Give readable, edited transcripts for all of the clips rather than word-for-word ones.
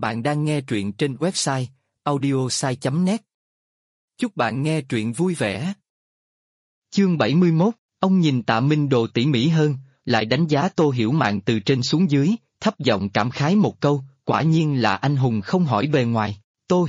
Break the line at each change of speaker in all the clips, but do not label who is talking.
Bạn đang nghe truyện trên website audiosai.net. Chúc bạn nghe truyện vui vẻ. Chương 71, ông nhìn Tạ Minh Đồ tỉ mỉ hơn, lại đánh giá Tô Hiểu Mạn từ trên xuống dưới, thấp giọng cảm khái một câu, quả nhiên là anh hùng không hỏi bề ngoài. Tô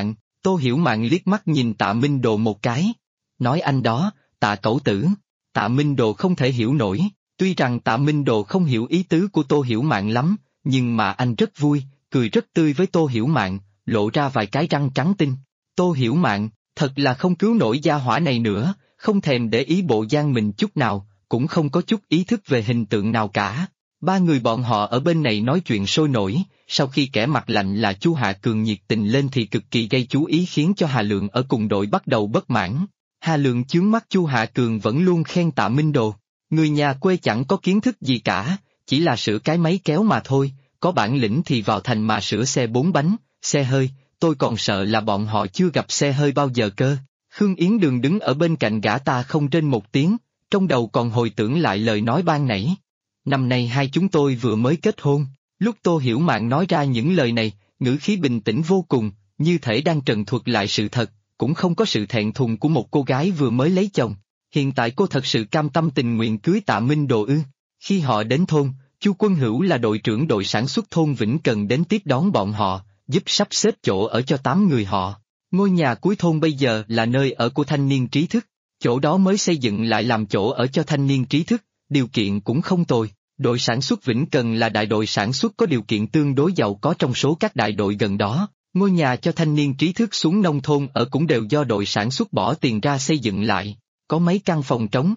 Hiểu Mạn liếc mắt nhìn Tạ Minh Đồ một cái. Nói anh đó, Tạ cẩu tử. Tạ Minh Đồ không thể hiểu nổi, tuy rằng Tạ Minh Đồ không hiểu ý tứ của Tô Hiểu Mạn lắm, nhưng mà anh rất vui, cười rất tươi với Tô Hiểu Mạn, lộ ra vài cái răng trắng tinh. Tô Hiểu Mạn, thật là không cứu nổi gia hỏa này nữa, không thèm để ý bộ dáng mình chút nào, cũng không có chút ý thức về hình tượng nào cả. Ba người bọn họ ở bên này nói chuyện sôi nổi, sau khi kẻ mặt lạnh là Chu Hạ Cường nhiệt tình lên thì cực kỳ gây chú ý khiến cho Hà Lượng ở cùng đội bắt đầu bất mãn. Hà Lượng chướng mắt Chu Hạ Cường vẫn luôn khen Tạ Minh Đồ, người nhà quê chẳng có kiến thức gì cả, chỉ là sửa cái máy kéo mà thôi, có bản lĩnh thì vào thành mà sửa xe 4 bánh, xe hơi, tôi còn sợ là bọn họ chưa gặp xe hơi bao giờ cơ. Khương Yến Đường đứng ở bên cạnh gã ta không trên một tiếng, trong đầu còn hồi tưởng lại lời nói ban nãy. Năm nay hai chúng tôi vừa mới kết hôn, lúc Tô Hiểu Mạn nói ra những lời này, ngữ khí bình tĩnh vô cùng, như thể đang trần thuật lại sự thật, cũng không có sự thẹn thùng của một cô gái vừa mới lấy chồng. Hiện tại cô thật sự cam tâm tình nguyện cưới Tạ Minh Đồ ư? Khi họ đến thôn, Chu Quân Hữu là đội trưởng đội sản xuất thôn Vĩnh Cần đến tiếp đón bọn họ, giúp sắp xếp chỗ ở cho 8 người họ. Ngôi nhà cuối thôn bây giờ là nơi ở của thanh niên trí thức, chỗ đó mới xây dựng lại làm chỗ ở cho thanh niên trí thức, điều kiện cũng không tồi. Đội sản xuất Vĩnh Cần là đại đội sản xuất có điều kiện tương đối giàu có trong số các đại đội gần đó. Ngôi nhà cho thanh niên trí thức xuống nông thôn ở cũng đều do đội sản xuất bỏ tiền ra xây dựng lại. Có mấy căn phòng trống,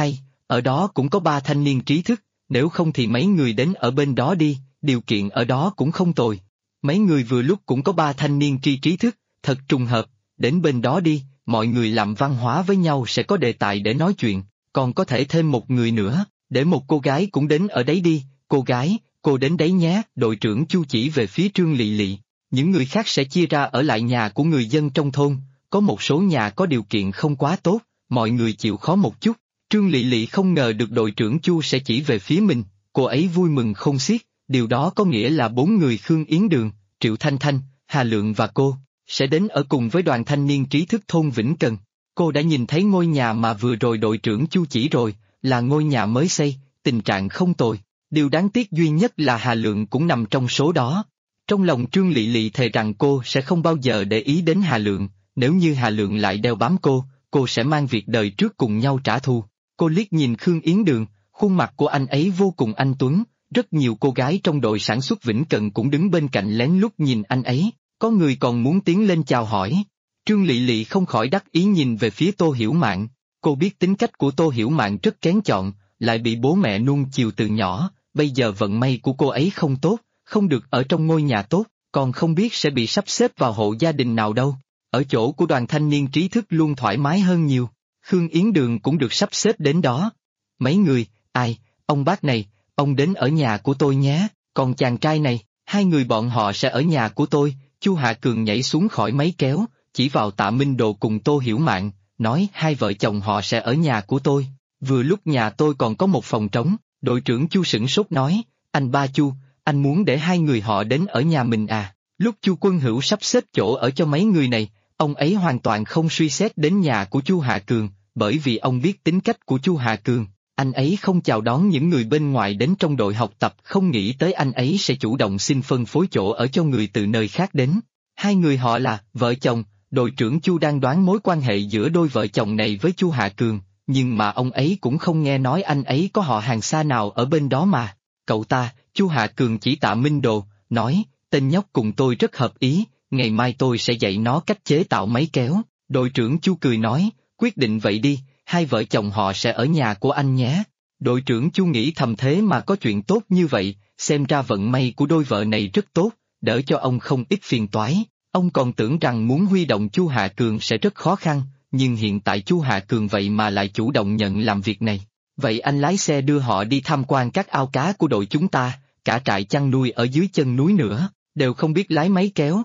ở đó cũng có 3 thanh niên trí thức, nếu không thì mấy người đến ở bên đó đi, điều kiện ở đó cũng không tồi. Mấy người vừa lúc cũng có 3 thanh niên trí thức, thật trùng hợp, đến bên đó đi, mọi người làm văn hóa với nhau sẽ có đề tài để nói chuyện, còn có thể thêm một người nữa, để một cô gái cũng đến ở đấy đi, cô gái, cô đến đấy nhé, đội trưởng Chu chỉ về phía Trương Lị Lị. Những người khác sẽ chia ra ở lại nhà của người dân trong thôn, có một số nhà có điều kiện không quá tốt, mọi người chịu khó một chút. Trương Lị Lị không ngờ được đội trưởng Chu sẽ chỉ về phía mình, cô ấy vui mừng không xiết, điều đó có nghĩa là 4 người Khương Yến Đường, Triệu Thanh Thanh, Hà Lượng và cô, sẽ đến ở cùng với đoàn thanh niên trí thức thôn Vĩnh Cần. Cô đã nhìn thấy ngôi nhà mà vừa rồi đội trưởng Chu chỉ rồi, là ngôi nhà mới xây, tình trạng không tồi, điều đáng tiếc duy nhất là Hà Lượng cũng nằm trong số đó. Trong lòng Trương Lị Lị thề rằng cô sẽ không bao giờ để ý đến Hà Lượng, nếu như Hà Lượng lại đeo bám cô sẽ mang việc đời trước cùng nhau trả thù. Cô liếc nhìn Khương Yến Đường, khuôn mặt của anh ấy vô cùng anh tuấn, rất nhiều cô gái trong đội sản xuất Vĩnh Cần cũng đứng bên cạnh lén lút nhìn anh ấy, có người còn muốn tiến lên chào hỏi. Trương Lị Lị không khỏi đắc ý nhìn về phía Tô Hiểu Mạn, cô biết tính cách của Tô Hiểu Mạn rất kén chọn, lại bị bố mẹ nuông chiều từ nhỏ, bây giờ vận may của cô ấy không tốt, không được ở trong ngôi nhà tốt, còn không biết sẽ bị sắp xếp vào hộ gia đình nào đâu. Ở chỗ của đoàn thanh niên trí thức luôn thoải mái hơn nhiều. Khương Yến Đường cũng được sắp xếp đến đó. Mấy người, ông bác này, ông đến ở nhà của tôi nhé, còn chàng trai này, 2 người bọn họ sẽ ở nhà của tôi. Chu Hạ Cường nhảy xuống khỏi máy kéo, chỉ vào Tạ Minh Đồ cùng Tô Hiểu Mạn, nói 2 vợ chồng họ sẽ ở nhà của tôi, vừa lúc nhà tôi còn có một phòng trống. Đội trưởng Chu sửng sốt nói, anh ba Chu, anh muốn để 2 người họ đến ở nhà mình à? Lúc Chu Quân Hữu sắp xếp chỗ ở cho mấy người này, ông ấy hoàn toàn không suy xét đến nhà của Chu Hạ Cường, bởi vì ông biết tính cách của Chu Hạ Cường, anh ấy không chào đón những người bên ngoài đến trong đội học tập, không nghĩ tới anh ấy sẽ chủ động xin phân phối chỗ ở cho người từ nơi khác đến. 2 người họ là vợ chồng, đội trưởng Chu đang đoán mối quan hệ giữa đôi vợ chồng này với Chu Hạ Cường, nhưng mà ông ấy cũng không nghe nói anh ấy có họ hàng xa nào ở bên đó mà. Cậu ta, Chu Hạ Cường chỉ Tạ Minh Đồ, nói, tên nhóc cùng tôi rất hợp ý, ngày mai tôi sẽ dạy nó cách chế tạo máy kéo. Đội trưởng Chu cười nói, quyết định vậy đi, 2 vợ chồng họ sẽ ở nhà của anh nhé. Đội trưởng Chu nghĩ thầm thế mà có chuyện tốt như vậy, xem ra vận may của đôi vợ này rất tốt, đỡ cho ông không ít phiền toái. Ông còn tưởng rằng muốn huy động Chu Hạ Cường sẽ rất khó khăn, nhưng hiện tại Chu Hạ Cường vậy mà lại chủ động nhận làm việc này. Vậy anh lái xe đưa họ đi tham quan các ao cá của đội chúng ta, cả trại chăn nuôi ở dưới chân núi nữa, đều không biết lái máy kéo.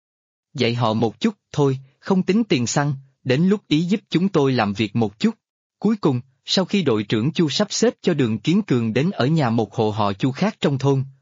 Dạy họ một chút, thôi, không tính tiền xăng, đến lúc ý giúp chúng tôi làm việc một chút. Cuối cùng, sau khi đội trưởng Chu sắp xếp cho Đường Kiến Cường đến ở nhà một hộ họ Chu khác trong thôn,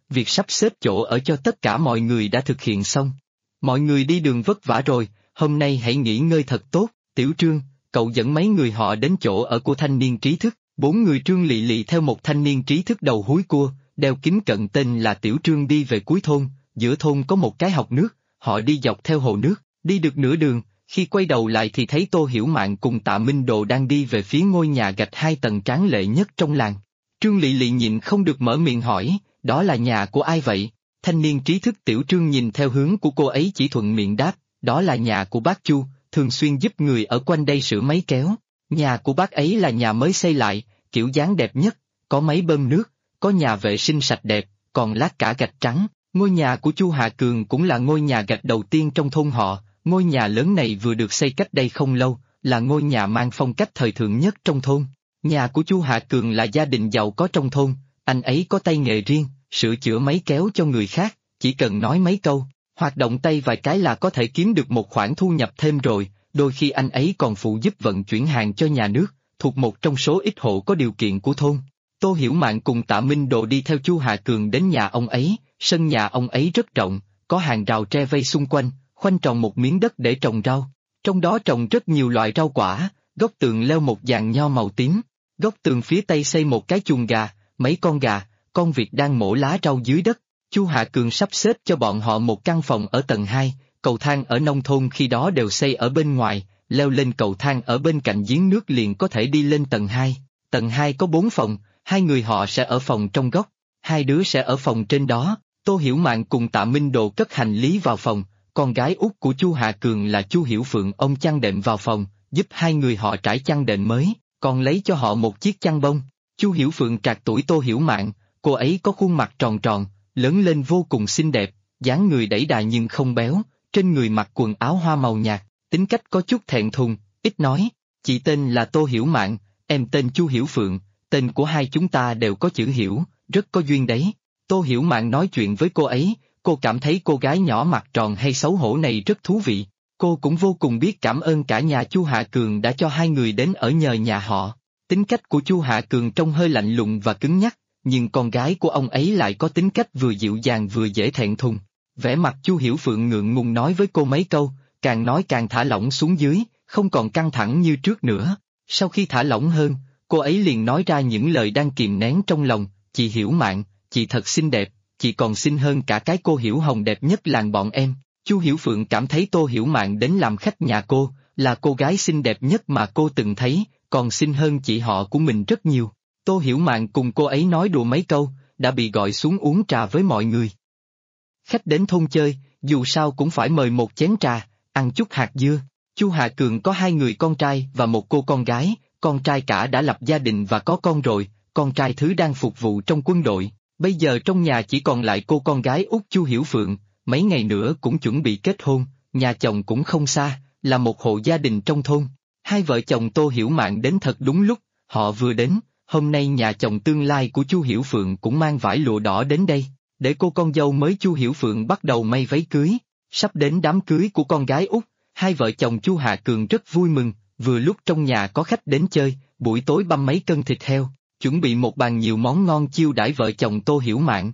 việc sắp xếp chỗ ở cho tất cả mọi người đã thực hiện xong. Mọi người đi đường vất vả rồi, hôm nay hãy nghỉ ngơi thật tốt. Tiểu Trương, cậu dẫn mấy người họ đến chỗ ở của thanh niên trí thức. 4 người Trương Lị Lị theo một thanh niên trí thức đầu húi cua, đeo kính cận tên là Tiểu Trương đi về cuối thôn. Giữa thôn có một cái hộc nước, họ đi dọc theo hồ nước, đi được nửa đường, khi quay đầu lại thì thấy Tô Hiểu Mạn cùng Tạ Minh Đồ đang đi về phía ngôi nhà gạch 2 tầng tráng lệ nhất trong làng. Trương Lị Lị nhịn không được mở miệng hỏi, đó là nhà của ai vậy? Thanh niên trí thức Tiểu Trương nhìn theo hướng của cô ấy chỉ thuận miệng đáp, đó là nhà của bác Chu, thường xuyên giúp người ở quanh đây sửa máy kéo. Nhà của bác ấy là nhà mới xây lại, kiểu dáng đẹp nhất, có máy bơm nước, có nhà vệ sinh sạch đẹp, còn lát cả gạch trắng. Ngôi nhà của Chu Hà Cường cũng là ngôi nhà gạch đầu tiên trong thôn họ, ngôi nhà lớn này vừa được xây cách đây không lâu, là ngôi nhà mang phong cách thời thượng nhất trong thôn. Nhà của Chu Hà Cường là gia đình giàu có trong thôn, anh ấy có tay nghề riêng, sửa chữa máy kéo cho người khác, chỉ cần nói mấy câu, hoạt động tay vài cái là có thể kiếm được một khoản thu nhập thêm rồi, đôi khi anh ấy còn phụ giúp vận chuyển hàng cho nhà nước, thuộc một trong số ít hộ có điều kiện của thôn. Tô Hiểu Mạn cùng Tạ Minh Đồ đi theo Chu Hà Cường đến nhà ông ấy, sân nhà ông ấy rất rộng, có hàng rào tre vây xung quanh, khoanh tròn một miếng đất để trồng rau. Trong đó trồng rất nhiều loại rau quả, góc tường leo một dàn nho màu tím, góc tường phía tây xây một cái chuồng gà, mấy con gà, con vịt đang mổ lá rau dưới đất. Chu Hà Cường sắp xếp cho bọn họ một căn phòng ở tầng 2, cầu thang ở nông thôn khi đó đều xây ở bên ngoài, leo lên cầu thang ở bên cạnh giếng nước liền có thể đi lên tầng 2. Tầng 2 có 4 phòng, 2 người họ sẽ ở phòng trong góc, 2 đứa sẽ ở phòng trên đó. Tô Hiểu Mạn cùng Tạ Minh Đồ cất hành lý vào phòng, con gái út của Chu Hà Cường là Chu Hiểu Phượng ôm chăn đệm vào phòng, giúp 2 người họ trải chăn đệm mới, còn lấy cho họ một chiếc chăn bông. Chu Hiểu Phượng trạc tuổi Tô Hiểu Mạn, cô ấy có khuôn mặt tròn tròn, lớn lên vô cùng xinh đẹp, dáng người đẩy đà nhưng không béo, trên người mặc quần áo hoa màu nhạt, tính cách có chút thẹn thùng, ít nói. Chị tên là Tô Hiểu Mạn, em tên Chu Hiểu Phượng, tên của hai chúng ta đều có chữ Hiểu, rất có duyên đấy. Tô Hiểu Mạn nói chuyện với cô ấy, cô cảm thấy cô gái nhỏ mặt tròn hay xấu hổ này rất thú vị. Cô cũng vô cùng biết cảm ơn cả nhà Chu Hạ Cường đã cho 2 người đến ở nhờ nhà họ. Tính cách của Chu Hạ Cường trông hơi lạnh lùng và cứng nhắc, nhưng con gái của ông ấy lại có tính cách vừa dịu dàng vừa dễ thẹn thùng. Vẻ mặt Chu Hiểu Phượng ngượng ngùng nói với cô mấy câu, càng nói càng thả lỏng xuống dưới, không còn căng thẳng như trước nữa. Sau khi thả lỏng hơn, cô ấy liền nói ra những lời đang kìm nén trong lòng, chị Hiểu Mạn, chị thật xinh đẹp, chị còn xinh hơn cả cái cô Hiểu Hồng đẹp nhất làng bọn em. Chu Hiểu Phượng cảm thấy Tô Hiểu Mạn đến làm khách nhà cô, là cô gái xinh đẹp nhất mà cô từng thấy, còn xinh hơn chị họ của mình rất nhiều. Tô Hiểu Mạn cùng cô ấy nói đùa mấy câu, đã bị gọi xuống uống trà với mọi người. Khách đến thôn chơi, dù sao cũng phải mời một chén trà, ăn chút hạt dưa. Chu Hà Cường có 2 người con trai và một cô con gái, con trai cả đã lập gia đình và có con rồi, con trai thứ đang phục vụ trong quân đội. Bây giờ trong nhà chỉ còn lại cô con gái út Chu Hiểu Phượng, mấy ngày nữa cũng chuẩn bị kết hôn, nhà chồng cũng không xa, là một hộ gia đình trong thôn. 2 vợ chồng Tô Hiểu Mạn đến thật đúng lúc, họ vừa đến, hôm nay nhà chồng tương lai của Chu Hiểu Phượng cũng mang vải lụa đỏ đến đây, để cô con dâu mới Chu Hiểu Phượng bắt đầu may váy cưới. Sắp đến đám cưới của con gái út, 2 vợ chồng Chu Hà Cường rất vui mừng, vừa lúc trong nhà có khách đến chơi, buổi tối băm mấy cân thịt heo, chuẩn bị một bàn nhiều món ngon chiêu đãi vợ chồng Tô Hiểu Mạn.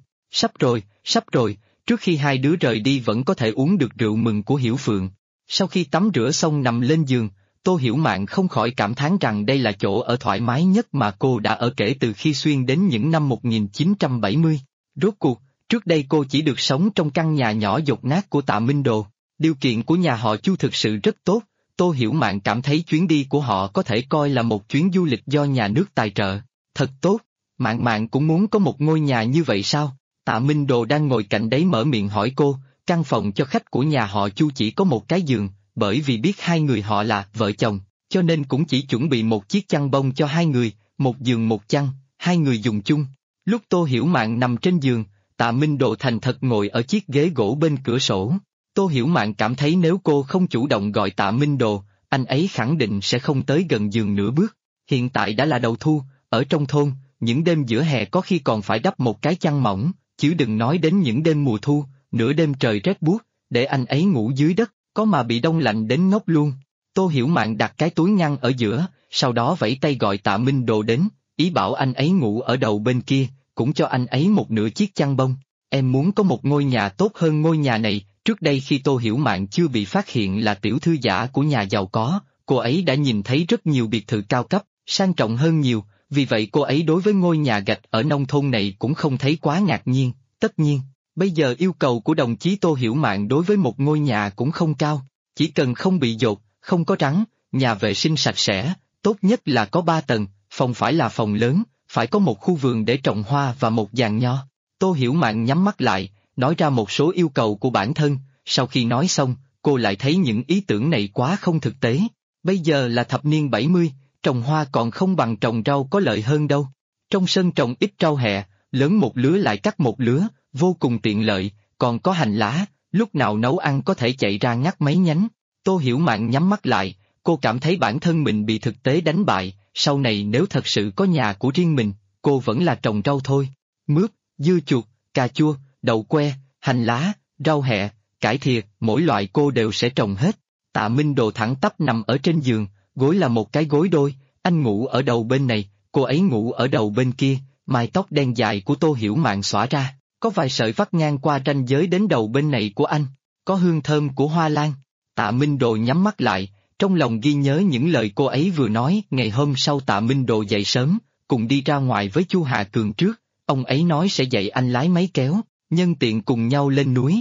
Sắp rồi, trước khi 2 đứa rời đi vẫn có thể uống được rượu mừng của Hiểu Phượng. Sau khi tắm rửa xong nằm lên giường, Tô Hiểu Mạn không khỏi cảm thán rằng đây là chỗ ở thoải mái nhất mà cô đã ở kể từ khi xuyên đến những năm 1970. Rốt cuộc, trước đây cô chỉ được sống trong căn nhà nhỏ dột nát của Tạ Minh Đồ. Điều kiện của nhà họ Chu thực sự rất tốt, Tô Hiểu Mạn cảm thấy chuyến đi của họ có thể coi là một chuyến du lịch do nhà nước tài trợ. Thật tốt, Mạn cũng muốn có một ngôi nhà như vậy sao? Tạ Minh Đồ đang ngồi cạnh đấy mở miệng hỏi cô, căn phòng cho khách của nhà họ Chu chỉ có một cái giường, bởi vì biết 2 người họ là vợ chồng, cho nên cũng chỉ chuẩn bị một chiếc chăn bông cho 2 người, một giường một chăn, 2 người dùng chung. Lúc Tô Hiểu Mạn nằm trên giường, Tạ Minh Đồ thành thật ngồi ở chiếc ghế gỗ bên cửa sổ. Tô Hiểu Mạn cảm thấy nếu cô không chủ động gọi Tạ Minh Đồ, anh ấy khẳng định sẽ không tới gần giường nửa bước. Hiện tại đã là đầu thu, ở trong thôn, những đêm giữa hè có khi còn phải đắp một cái chăn mỏng, chứ đừng nói đến những đêm mùa thu, nửa đêm trời rét buốt, để anh ấy ngủ dưới đất, có mà bị đông lạnh đến ngốc luôn. Tô Hiểu Mạn đặt cái túi ngăn ở giữa, sau đó vẫy tay gọi Tạ Minh Đồ đến, ý bảo anh ấy ngủ ở đầu bên kia, cũng cho anh ấy một nửa chiếc chăn bông. em muốn có một ngôi nhà tốt hơn ngôi nhà này. Trước đây khi Tô Hiểu Mạn chưa bị phát hiện là tiểu thư giả của nhà giàu có, cô ấy đã nhìn thấy rất nhiều biệt thự cao cấp, sang trọng hơn nhiều, vì vậy cô ấy đối với ngôi nhà gạch ở nông thôn này cũng không thấy quá ngạc nhiên. Tất nhiên, bây giờ yêu cầu của đồng chí Tô Hiểu Mạn đối với một ngôi nhà cũng không cao, chỉ cần không bị dột, không có rắn, nhà vệ sinh sạch sẽ, tốt nhất là có 3 tầng, phòng phải là phòng lớn, phải có một khu vườn để trồng hoa và một giàn nho. Tô Hiểu Mạn nhắm mắt lại, nói ra một số yêu cầu của bản thân, sau khi nói xong, cô lại thấy những ý tưởng này quá không thực tế. Bây giờ là thập niên 70, trồng hoa còn không bằng trồng rau có lợi hơn đâu. Trong sân trồng ít rau hẹ, lớn một lứa lại cắt một lứa, vô cùng tiện lợi, còn có hành lá, lúc nào nấu ăn có thể chạy ra ngắt mấy nhánh. Tô Hiểu Mạn nhắm mắt lại, cô cảm thấy bản thân mình bị thực tế đánh bại, sau này nếu thật sự có nhà của riêng mình, cô vẫn là trồng rau thôi. Mướp, dưa chuột, cà chua, đậu que, hành lá, rau hẹ, cải thìa, mỗi loại cô đều sẽ trồng hết. Tạ Minh Đồ thẳng tắp nằm ở trên giường, gối là một cái gối đôi, anh ngủ ở đầu bên này, cô ấy ngủ ở đầu bên kia, mái tóc đen dài của Tô Hiểu Mạn xõa ra, có vài sợi vắt ngang qua ranh giới đến đầu bên này của anh, có hương thơm của hoa lan. Tạ Minh Đồ nhắm mắt lại, trong lòng ghi nhớ những lời cô ấy vừa nói. Ngày hôm sau Tạ Minh Đồ dậy sớm, cùng đi ra ngoài với Chu Hạ Cường trước, ông ấy nói sẽ dạy anh lái máy kéo, nhân tiện cùng nhau lên núi.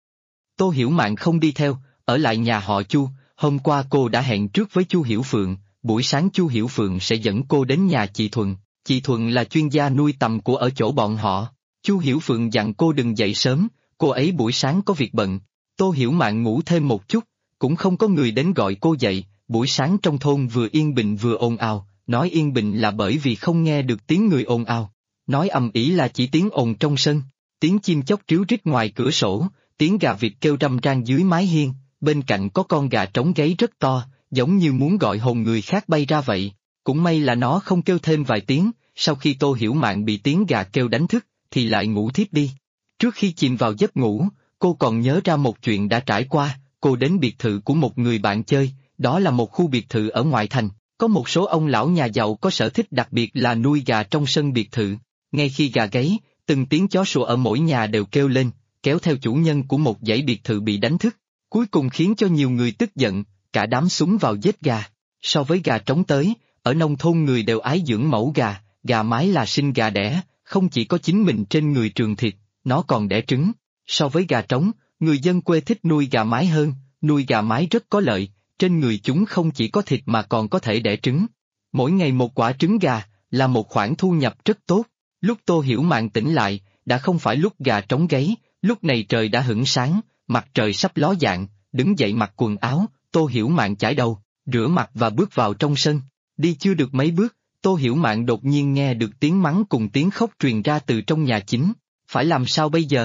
Tô Hiểu Mạn không đi theo, ở lại nhà họ Chu. Hôm qua cô đã hẹn trước với Chu Hiểu Phượng, buổi sáng Chu Hiểu Phượng sẽ dẫn cô đến nhà chị Thuận. Chị Thuận là chuyên gia nuôi tầm của ở chỗ bọn họ. Chu Hiểu Phượng dặn cô đừng dậy sớm, cô ấy buổi sáng có việc bận. Tô Hiểu Mạn ngủ thêm một chút, cũng không có người đến gọi cô dậy. Buổi sáng trong thôn vừa yên bình vừa ồn ào, nói yên bình là bởi vì không nghe được tiếng người ồn ào, nói ầm ĩ là chỉ tiếng ồn trong sân. Tiếng chim chóc tríu rít ngoài cửa sổ, tiếng gà vịt kêu râm ran dưới mái hiên, bên cạnh có con gà trống gáy rất to, giống như muốn gọi hồn người khác bay ra vậy. Cũng may là nó không kêu thêm vài tiếng, sau khi Tô Hiểu Mạn bị tiếng gà kêu đánh thức, thì lại ngủ thiếp đi. Trước khi chìm vào giấc ngủ, cô còn nhớ ra một chuyện đã trải qua. Cô đến biệt thự của một người bạn chơi, đó là một khu biệt thự ở ngoại thành, có một số ông lão nhà giàu có sở thích đặc biệt là nuôi gà trong sân biệt thự. Ngay khi gà gáy, từng tiếng chó sủa ở mỗi nhà đều kêu lên, kéo theo chủ nhân của một dãy biệt thự bị đánh thức, cuối cùng khiến cho nhiều người tức giận, cả đám súng vào giết gà. So với gà trống tới, ở nông thôn người đều ái dưỡng mẫu gà, gà mái là sinh gà đẻ, không chỉ có chính mình trên người trường thịt, nó còn đẻ trứng. So với gà trống, người dân quê thích nuôi gà mái hơn, nuôi gà mái rất có lợi, trên người chúng không chỉ có thịt mà còn có thể đẻ trứng. Mỗi ngày một quả trứng gà, là một khoản thu nhập rất tốt. Lúc Tô Hiểu Mạn tỉnh lại, đã không phải lúc gà trống gáy, lúc này trời đã hửng sáng, mặt trời sắp ló dạng, đứng dậy mặc quần áo, Tô Hiểu Mạn chải đầu, rửa mặt và bước vào trong sân. Đi chưa được mấy bước, Tô Hiểu Mạn đột nhiên nghe được tiếng mắng cùng tiếng khóc truyền ra từ trong nhà chính. Phải làm sao bây giờ?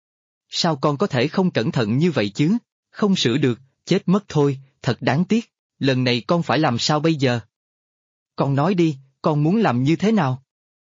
Sao con có thể không cẩn thận như vậy chứ? Không sửa được, chết mất thôi, thật đáng tiếc. Lần này con phải làm sao bây giờ? Con nói đi, con muốn làm như thế nào?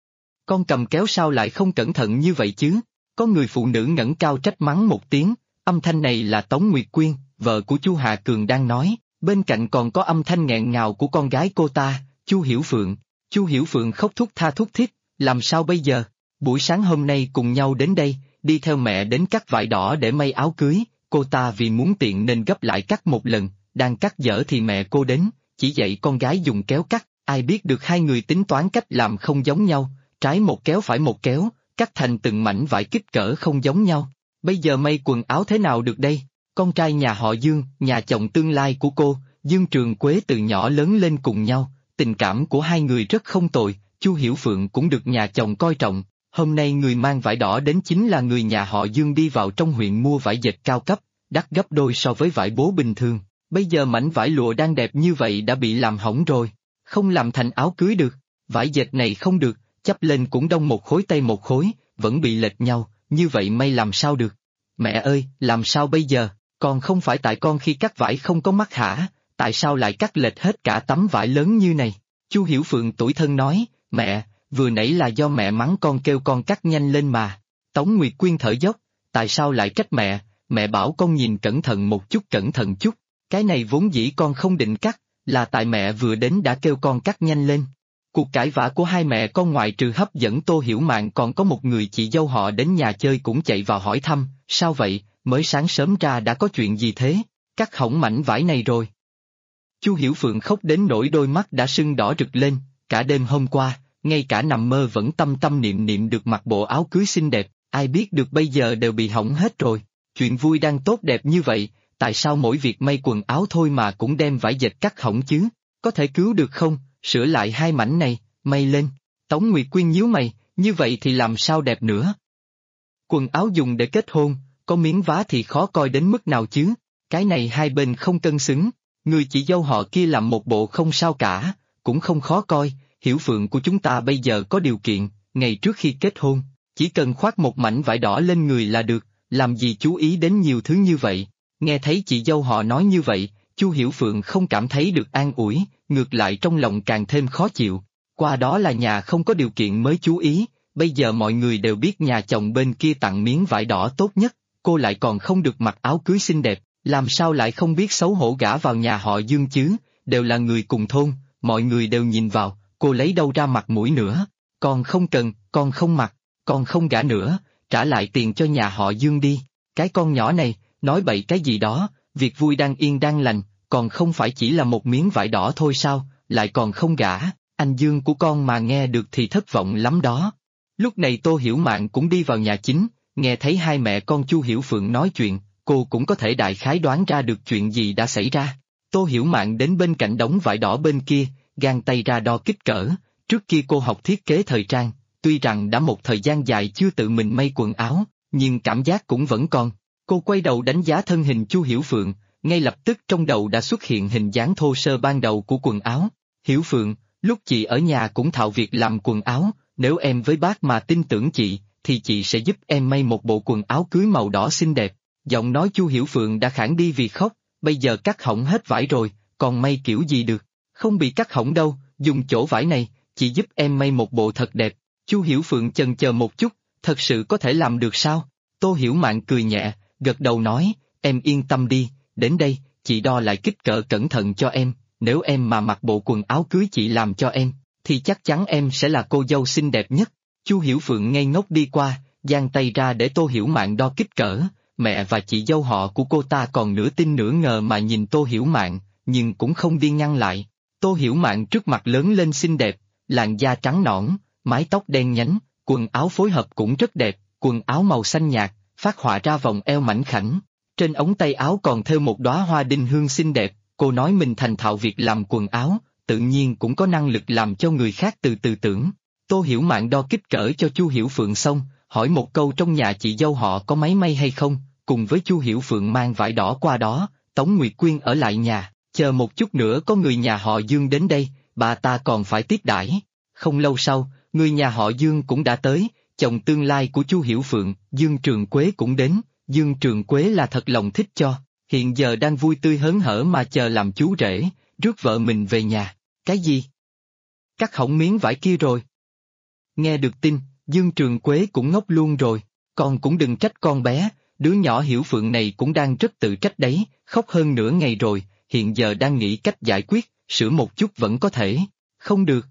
Con cầm kéo sao lại không cẩn thận như vậy chứ? Có người phụ nữ ngẩng cao trách mắng một tiếng, âm thanh này là Tống Nguyệt Quyên, vợ của Chu Hà Cường đang nói, bên cạnh còn có âm thanh nghẹn ngào của con gái cô ta, Chu Hiểu Phượng. Chu Hiểu Phượng khóc thút tha thút thít, làm sao bây giờ? Buổi sáng hôm nay cùng nhau đến đây, đi theo mẹ đến cắt vải đỏ để may áo cưới, cô ta vì muốn tiện nên gấp lại cắt một lần, đang cắt dở thì mẹ cô đến, chỉ dạy con gái dùng kéo cắt, ai biết được hai người tính toán cách làm không giống nhau, trái một kéo phải một kéo, cắt thành từng mảnh vải kích cỡ không giống nhau. Bây giờ may quần áo thế nào được đây? Con trai nhà họ Dương, nhà chồng tương lai của cô, Dương Trường Quế từ nhỏ lớn lên cùng nhau, tình cảm của hai người rất không tồi, Chu Hiểu Phượng cũng được nhà chồng coi trọng. Hôm nay người mang vải đỏ đến chính là người nhà họ Dương đi vào trong huyện mua vải dệt cao cấp, đắt gấp đôi so với vải bố bình thường. Bây giờ mảnh vải lụa đang đẹp như vậy đã bị làm hỏng rồi, không làm thành áo cưới được. Vải dệt này không được, chắp lên cũng đông một khối tây một khối, vẫn bị lệch nhau, như vậy may làm sao được? Mẹ ơi, làm sao bây giờ? Còn không phải tại con khi cắt vải không có mắt hả? Tại sao lại cắt lệch hết cả tấm vải lớn như này? Chu Hiểu Phượng tủi thân nói, mẹ, vừa nãy là do mẹ mắng con kêu con cắt nhanh lên mà. Tống Nguyệt Quyên thở dốc, tại sao lại trách mẹ? Mẹ bảo con nhìn cẩn thận một chút, cẩn thận chút. Cái này vốn dĩ con không định cắt, là tại mẹ vừa đến đã kêu con cắt nhanh lên. Cuộc cãi vã của hai mẹ con ngoại trừ hấp dẫn Tô Hiểu Mạn còn có một người chị dâu họ đến nhà chơi cũng chạy vào hỏi thăm, sao vậy, mới sáng sớm ra đã có chuyện gì thế, cắt hỏng mảnh vải này rồi. Chu Hiểu Phượng khóc đến nỗi đôi mắt đã sưng đỏ rực lên, cả đêm hôm qua, ngay cả nằm mơ vẫn tâm tâm niệm niệm được mặc bộ áo cưới xinh đẹp, ai biết được bây giờ đều bị hỏng hết rồi. Chuyện vui đang tốt đẹp như vậy, tại sao mỗi việc may quần áo thôi mà cũng đem vải dệt cắt hỏng chứ, có thể cứu được không, sửa lại hai mảnh này, may lên. Tống Nguyệt Quyên nhíu mày, như vậy thì làm sao đẹp nữa. Quần áo dùng để kết hôn, có miếng vá thì khó coi đến mức nào chứ, cái này hai bên không cân xứng, người chị dâu họ kia làm một bộ không sao cả, cũng không khó coi, Hiểu Phượng của chúng ta bây giờ có điều kiện, ngày trước khi kết hôn, chỉ cần khoác một mảnh vải đỏ lên người là được, làm gì chú ý đến nhiều thứ như vậy. Nghe thấy chị dâu họ nói như vậy, Chu Hiểu Phượng không cảm thấy được an ủi, ngược lại trong lòng càng thêm khó chịu. Qua đó là nhà không có điều kiện mới chú ý, bây giờ mọi người đều biết nhà chồng bên kia tặng miếng vải đỏ tốt nhất, cô lại còn không được mặc áo cưới xinh đẹp, làm sao lại không biết xấu hổ gả vào nhà họ Dương chứ, đều là người cùng thôn, mọi người đều nhìn vào, cô lấy đâu ra mặt mũi nữa, còn không cần, còn không mặc, còn không gả nữa, trả lại tiền cho nhà họ Dương đi, cái con nhỏ này, nói bậy cái gì đó, việc vui đang yên đang lành, còn không phải chỉ là một miếng vải đỏ thôi sao, lại còn không gả, anh Dương của con mà nghe được thì thất vọng lắm đó. Lúc này Tô Hiểu Mạn cũng đi vào nhà chính, nghe thấy hai mẹ con Chu Hiểu Phượng nói chuyện, cô cũng có thể đại khái đoán ra được chuyện gì đã xảy ra. Tô Hiểu Mạn đến bên cạnh đống vải đỏ bên kia, gang tay ra đo kích cỡ, trước kia cô học thiết kế thời trang, tuy rằng đã một thời gian dài chưa tự mình may quần áo, nhưng cảm giác cũng vẫn còn. Cô quay đầu đánh giá thân hình Chu Hiểu Phượng, ngay lập tức trong đầu đã xuất hiện hình dáng thô sơ ban đầu của quần áo. Hiểu Phượng, lúc chị ở nhà cũng thạo việc làm quần áo, nếu em với bác mà tin tưởng chị, thì chị sẽ giúp em may một bộ quần áo cưới màu đỏ xinh đẹp. Giọng nói Chu Hiểu Phượng đã khản đi vì khóc, bây giờ cắt hỏng hết vải rồi, còn may kiểu gì được, không bị cắt hỏng đâu, dùng chỗ vải này, chị giúp em may một bộ thật đẹp. Chu Hiểu Phượng chần chờ một chút, thật sự có thể làm được sao? Tô Hiểu Mạn cười nhẹ, gật đầu nói, em yên tâm đi, đến đây, chị đo lại kích cỡ cẩn thận cho em, nếu em mà mặc bộ quần áo cưới chị làm cho em, thì chắc chắn em sẽ là cô dâu xinh đẹp nhất. Chu Hiểu Phượng ngây ngốc đi qua, giang tay ra để Tô Hiểu Mạn đo kích cỡ, mẹ và chị dâu họ của cô ta còn nửa tin nửa ngờ mà nhìn Tô Hiểu Mạn, nhưng cũng không đi ngăn lại. Tô Hiểu Mạn trước mặt lớn lên xinh đẹp, làn da trắng nõn, mái tóc đen nhánh, quần áo phối hợp cũng rất đẹp, quần áo màu xanh nhạt, phát họa ra vòng eo mảnh khảnh. Trên ống tay áo còn thêu một đóa hoa đinh hương xinh đẹp, cô nói mình thành thạo việc làm quần áo, tự nhiên cũng có năng lực làm cho người khác từ từ tưởng. Tô Hiểu Mạn đo kích cỡ cho Chu Hiểu Phượng xong, hỏi một câu trong nhà chị dâu họ có máy may hay không, cùng với Chu Hiểu Phượng mang vải đỏ qua đó, Tống Nguyệt Quyên ở lại nhà, chờ một chút nữa có người nhà họ Dương đến đây, bà ta còn phải tiếp đãi. Không lâu sau, người nhà họ Dương cũng đã tới, chồng tương lai của Chu Hiểu Phượng, Dương Trường Quế cũng đến, Dương Trường Quế là thật lòng thích cho, hiện giờ đang vui tươi hớn hở mà chờ làm chú rể, rước vợ mình về nhà. Cái gì? Cắt hỏng miếng vải kia rồi. Nghe được tin, Dương Trường Quế cũng ngốc luôn rồi, con cũng đừng trách con bé, đứa nhỏ Hiểu Phượng này cũng đang rất tự trách đấy, khóc hơn nửa ngày rồi, hiện giờ đang nghĩ cách giải quyết, sửa một chút vẫn có thể, không được.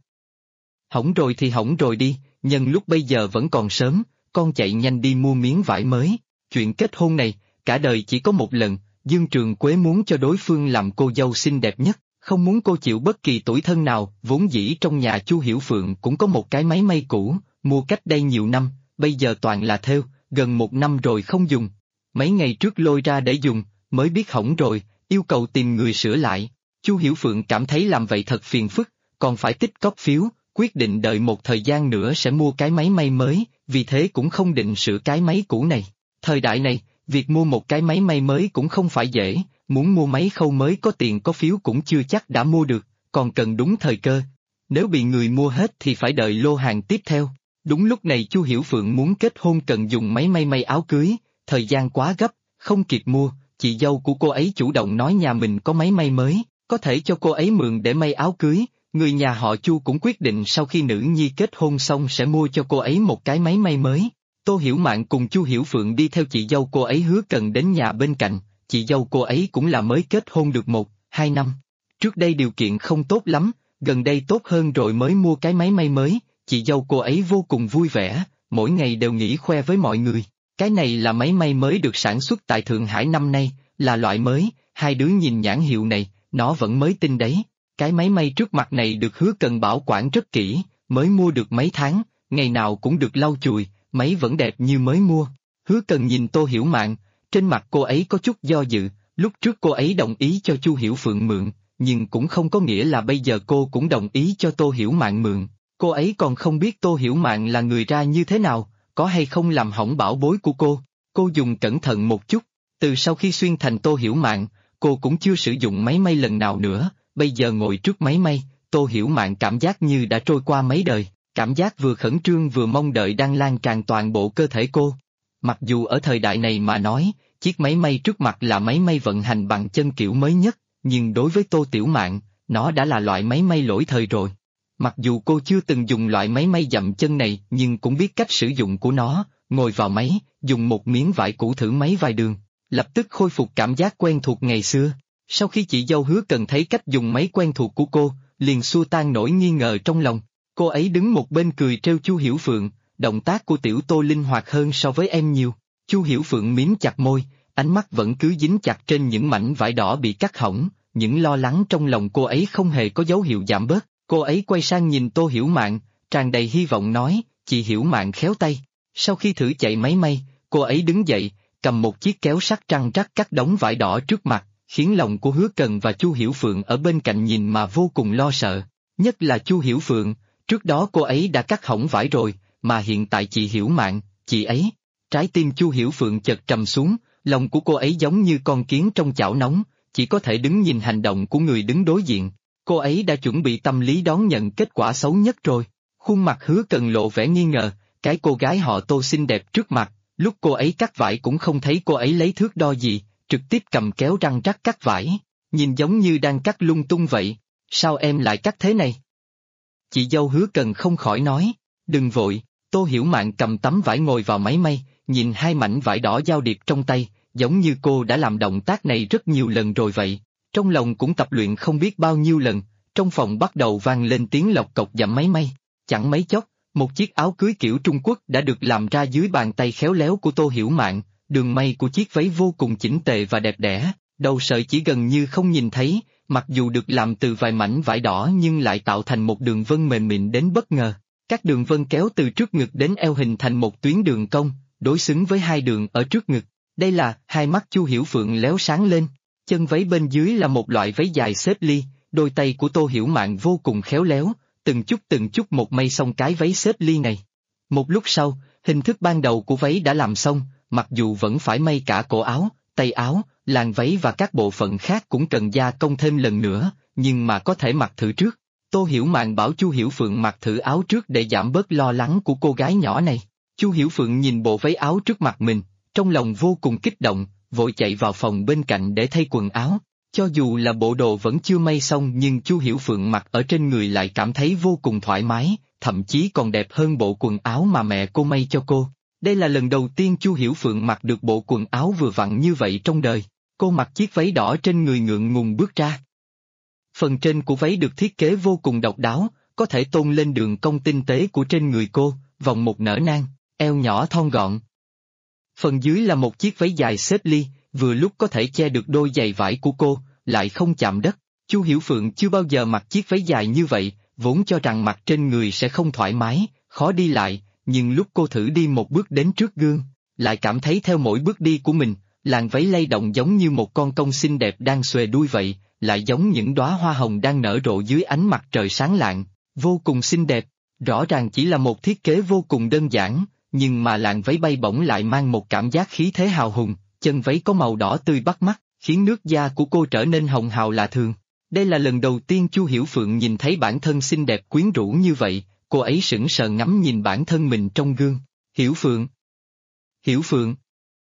Hỏng rồi thì hỏng rồi đi, nhân lúc bây giờ vẫn còn sớm, con chạy nhanh đi mua miếng vải mới, chuyện kết hôn này, cả đời chỉ có một lần, Dương Trường Quế muốn cho đối phương làm cô dâu xinh đẹp nhất, không muốn cô chịu bất kỳ tủi thân nào, vốn dĩ trong nhà Chu Hiểu Phượng cũng có một cái máy may cũ, mua cách đây nhiều năm, bây giờ toàn là thêu, gần một năm rồi không dùng. Mấy ngày trước lôi ra để dùng, mới biết hỏng rồi, yêu cầu tìm người sửa lại. Chu Hiểu Phượng cảm thấy làm vậy thật phiền phức, còn phải tích cóp phiếu, quyết định đợi một thời gian nữa sẽ mua cái máy may mới, vì thế cũng không định sửa cái máy cũ này. Thời đại này, việc mua một cái máy may mới cũng không phải dễ, muốn mua máy khâu mới có tiền có phiếu cũng chưa chắc đã mua được, còn cần đúng thời cơ. Nếu bị người mua hết thì phải đợi lô hàng tiếp theo. Đúng lúc này Chu Hiểu Phượng muốn kết hôn cần dùng máy may áo cưới, thời gian quá gấp, không kịp mua, chị dâu của cô ấy chủ động nói nhà mình có máy may mới, có thể cho cô ấy mượn để may áo cưới. Người nhà họ Chu cũng quyết định sau khi nữ nhi kết hôn xong sẽ mua cho cô ấy một cái máy may mới. Tô Hiểu Mạn cùng Chu Hiểu Phượng đi theo chị dâu cô ấy Hứa Cần đến nhà bên cạnh, chị dâu cô ấy cũng là mới kết hôn được 1-2 năm. Trước đây điều kiện không tốt lắm, gần đây tốt hơn rồi mới mua cái máy may mới, chị dâu cô ấy vô cùng vui vẻ, mỗi ngày đều nghĩ khoe với mọi người. Cái này là máy may mới được sản xuất tại Thượng Hải năm nay, là loại mới, hai đứa nhìn nhãn hiệu này, nó vẫn mới tinh đấy. Cái máy may trước mặt này được Hứa Cần bảo quản rất kỹ, mới mua được mấy tháng, ngày nào cũng được lau chùi, máy vẫn đẹp như mới mua. Hứa Cần nhìn Tô Hiểu Mạn, trên mặt cô ấy có chút do dự, lúc trước cô ấy đồng ý cho Chu Hiểu Phượng mượn, nhưng cũng không có nghĩa là bây giờ cô cũng đồng ý cho Tô Hiểu Mạn mượn. Cô ấy còn không biết Tô Hiểu Mạn là người ra như thế nào, có hay không làm hỏng bảo bối của cô. Cô dùng cẩn thận một chút, từ sau khi xuyên thành Tô Hiểu Mạn, cô cũng chưa sử dụng máy may lần nào nữa, bây giờ ngồi trước máy may, Tô Hiểu Mạn cảm giác như đã trôi qua mấy đời, cảm giác vừa khẩn trương vừa mong đợi đang lan tràn toàn bộ cơ thể cô. Mặc dù ở thời đại này mà nói, chiếc máy may trước mặt là máy may vận hành bằng chân kiểu mới nhất, nhưng đối với Tô Tiểu Mạn, nó đã là loại máy may lỗi thời rồi. Mặc dù cô chưa từng dùng loại máy may dậm chân này nhưng cũng biết cách sử dụng của nó, ngồi vào máy, dùng một miếng vải cũ thử máy vài đường, lập tức khôi phục cảm giác quen thuộc ngày xưa. Sau khi chị dâu Hứa Cần thấy cách dùng máy quen thuộc của cô, liền xua tan nỗi nghi ngờ trong lòng. Cô ấy đứng một bên cười trêu Chu Hiểu Phượng, động tác của tiểu Tô linh hoạt hơn so với em nhiều. Chu Hiểu Phượng mím chặt môi, ánh mắt vẫn cứ dính chặt trên những mảnh vải đỏ bị cắt hỏng, những lo lắng trong lòng cô ấy không hề có dấu hiệu giảm bớt. Cô ấy quay sang nhìn Tô Hiểu Mạn, tràn đầy hy vọng nói, chị Hiểu Mạn khéo tay. Sau khi thử chạy máy may, cô ấy đứng dậy, cầm một chiếc kéo sắt trăng trắc cắt đống vải đỏ trước mặt, khiến lòng của Hứa Cần và Chu Hiểu Phượng ở bên cạnh nhìn mà vô cùng lo sợ. Nhất là Chu Hiểu Phượng, trước đó cô ấy đã cắt hỏng vải rồi, mà hiện tại chị Hiểu Mạn, chị ấy. Trái tim Chu Hiểu Phượng chợt trầm xuống, lòng của cô ấy giống như con kiến trong chảo nóng, chỉ có thể đứng nhìn hành động của người đứng đối diện. Cô ấy đã chuẩn bị tâm lý đón nhận kết quả xấu nhất rồi. Khuôn mặt Hứa Cần lộ vẻ nghi ngờ, cái cô gái họ Tô xinh đẹp trước mặt, lúc cô ấy cắt vải cũng không thấy cô ấy lấy thước đo gì, trực tiếp cầm kéo răng rắc cắt vải, nhìn giống như đang cắt lung tung vậy. Sao em lại cắt thế này? Chị dâu Hứa Cần không khỏi nói, đừng vội. Tô Hiểu Mạn cầm tấm vải ngồi vào máy may, nhìn hai mảnh vải đỏ giao điệp trong tay, giống như cô đã làm động tác này rất nhiều lần rồi vậy. Trong lòng cũng tập luyện không biết bao nhiêu lần, trong phòng bắt đầu vang lên tiếng lộc cộc dặm máy may. Chẳng mấy chốc, một chiếc áo cưới kiểu Trung Quốc đã được làm ra dưới bàn tay khéo léo của Tô Hiểu Mạn, đường may của chiếc váy vô cùng chỉnh tề và đẹp đẽ, đầu sợi chỉ gần như không nhìn thấy, mặc dù được làm từ vài mảnh vải đỏ nhưng lại tạo thành một đường vân mềm mịn đến bất ngờ. Các đường vân kéo từ trước ngực đến eo hình thành một tuyến đường cong, đối xứng với hai đường ở trước ngực. Đây là, hai mắt Chu Hiểu Phượng léo sáng lên. Chân váy bên dưới là một loại váy dài xếp ly, đôi tay của Tô Hiểu Mạn vô cùng khéo léo, từng chút một may xong cái váy xếp ly này. Một lúc sau, hình thức ban đầu của váy đã làm xong, mặc dù vẫn phải may cả cổ áo, tay áo, làn váy và các bộ phận khác cũng cần gia công thêm lần nữa, nhưng mà có thể mặc thử trước. Tô Hiểu Mạn bảo Chu Hiểu Phượng mặc thử áo trước để giảm bớt lo lắng của cô gái nhỏ này. Chu Hiểu Phượng nhìn bộ váy áo trước mặt mình, trong lòng vô cùng kích động, vội chạy vào phòng bên cạnh để thay quần áo. Cho dù là bộ đồ vẫn chưa may xong nhưng Chu Hiểu Phượng mặc ở trên người lại cảm thấy vô cùng thoải mái, thậm chí còn đẹp hơn bộ quần áo mà mẹ cô may cho cô. Đây là lần đầu tiên Chu Hiểu Phượng mặc được bộ quần áo vừa vặn như vậy trong đời. Cô mặc chiếc váy đỏ trên người ngượng ngùng bước ra. Phần trên của váy được thiết kế vô cùng độc đáo, có thể tôn lên đường cong tinh tế của trên người cô, vòng một nở nang, eo nhỏ thon gọn. Phần dưới là một chiếc váy dài xếp ly, vừa lúc có thể che được đôi giày vải của cô, lại không chạm đất. Chu Hiểu Phượng chưa bao giờ mặc chiếc váy dài như vậy, vốn cho rằng mặc trên người sẽ không thoải mái, khó đi lại, nhưng lúc cô thử đi một bước đến trước gương, lại cảm thấy theo mỗi bước đi của mình, làn váy lay động giống như một con công xinh đẹp đang xuề đuôi vậy, lại giống những đóa hoa hồng đang nở rộ dưới ánh mặt trời sáng lạng, vô cùng xinh đẹp. Rõ ràng chỉ là một thiết kế vô cùng đơn giản, nhưng mà làn váy bay bổng lại mang một cảm giác khí thế hào hùng, chân váy có màu đỏ tươi bắt mắt, khiến nước da của cô trở nên hồng hào lạ thường. Đây là lần đầu tiên Chu Hiểu Phượng nhìn thấy bản thân xinh đẹp quyến rũ như vậy, cô ấy sững sờ ngắm nhìn bản thân mình trong gương. Hiểu Phượng! Hiểu Phượng!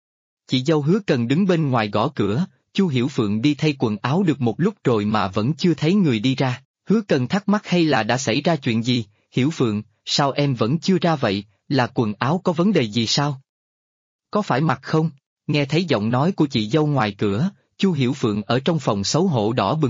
Chị dâu Hứa Cần đứng bên ngoài gõ cửa, Chu Hiểu Phượng đi thay quần áo được một lúc rồi mà vẫn chưa thấy người đi ra. Hứa Cần thắc mắc hay là đã xảy ra chuyện gì. Hiểu Phượng, sao em vẫn chưa ra vậy, là quần áo có vấn đề gì sao? Có phải mặc không? Nghe thấy giọng nói của chị dâu ngoài cửa, Chu Hiểu Phượng ở trong phòng xấu hổ đỏ bừng mặt,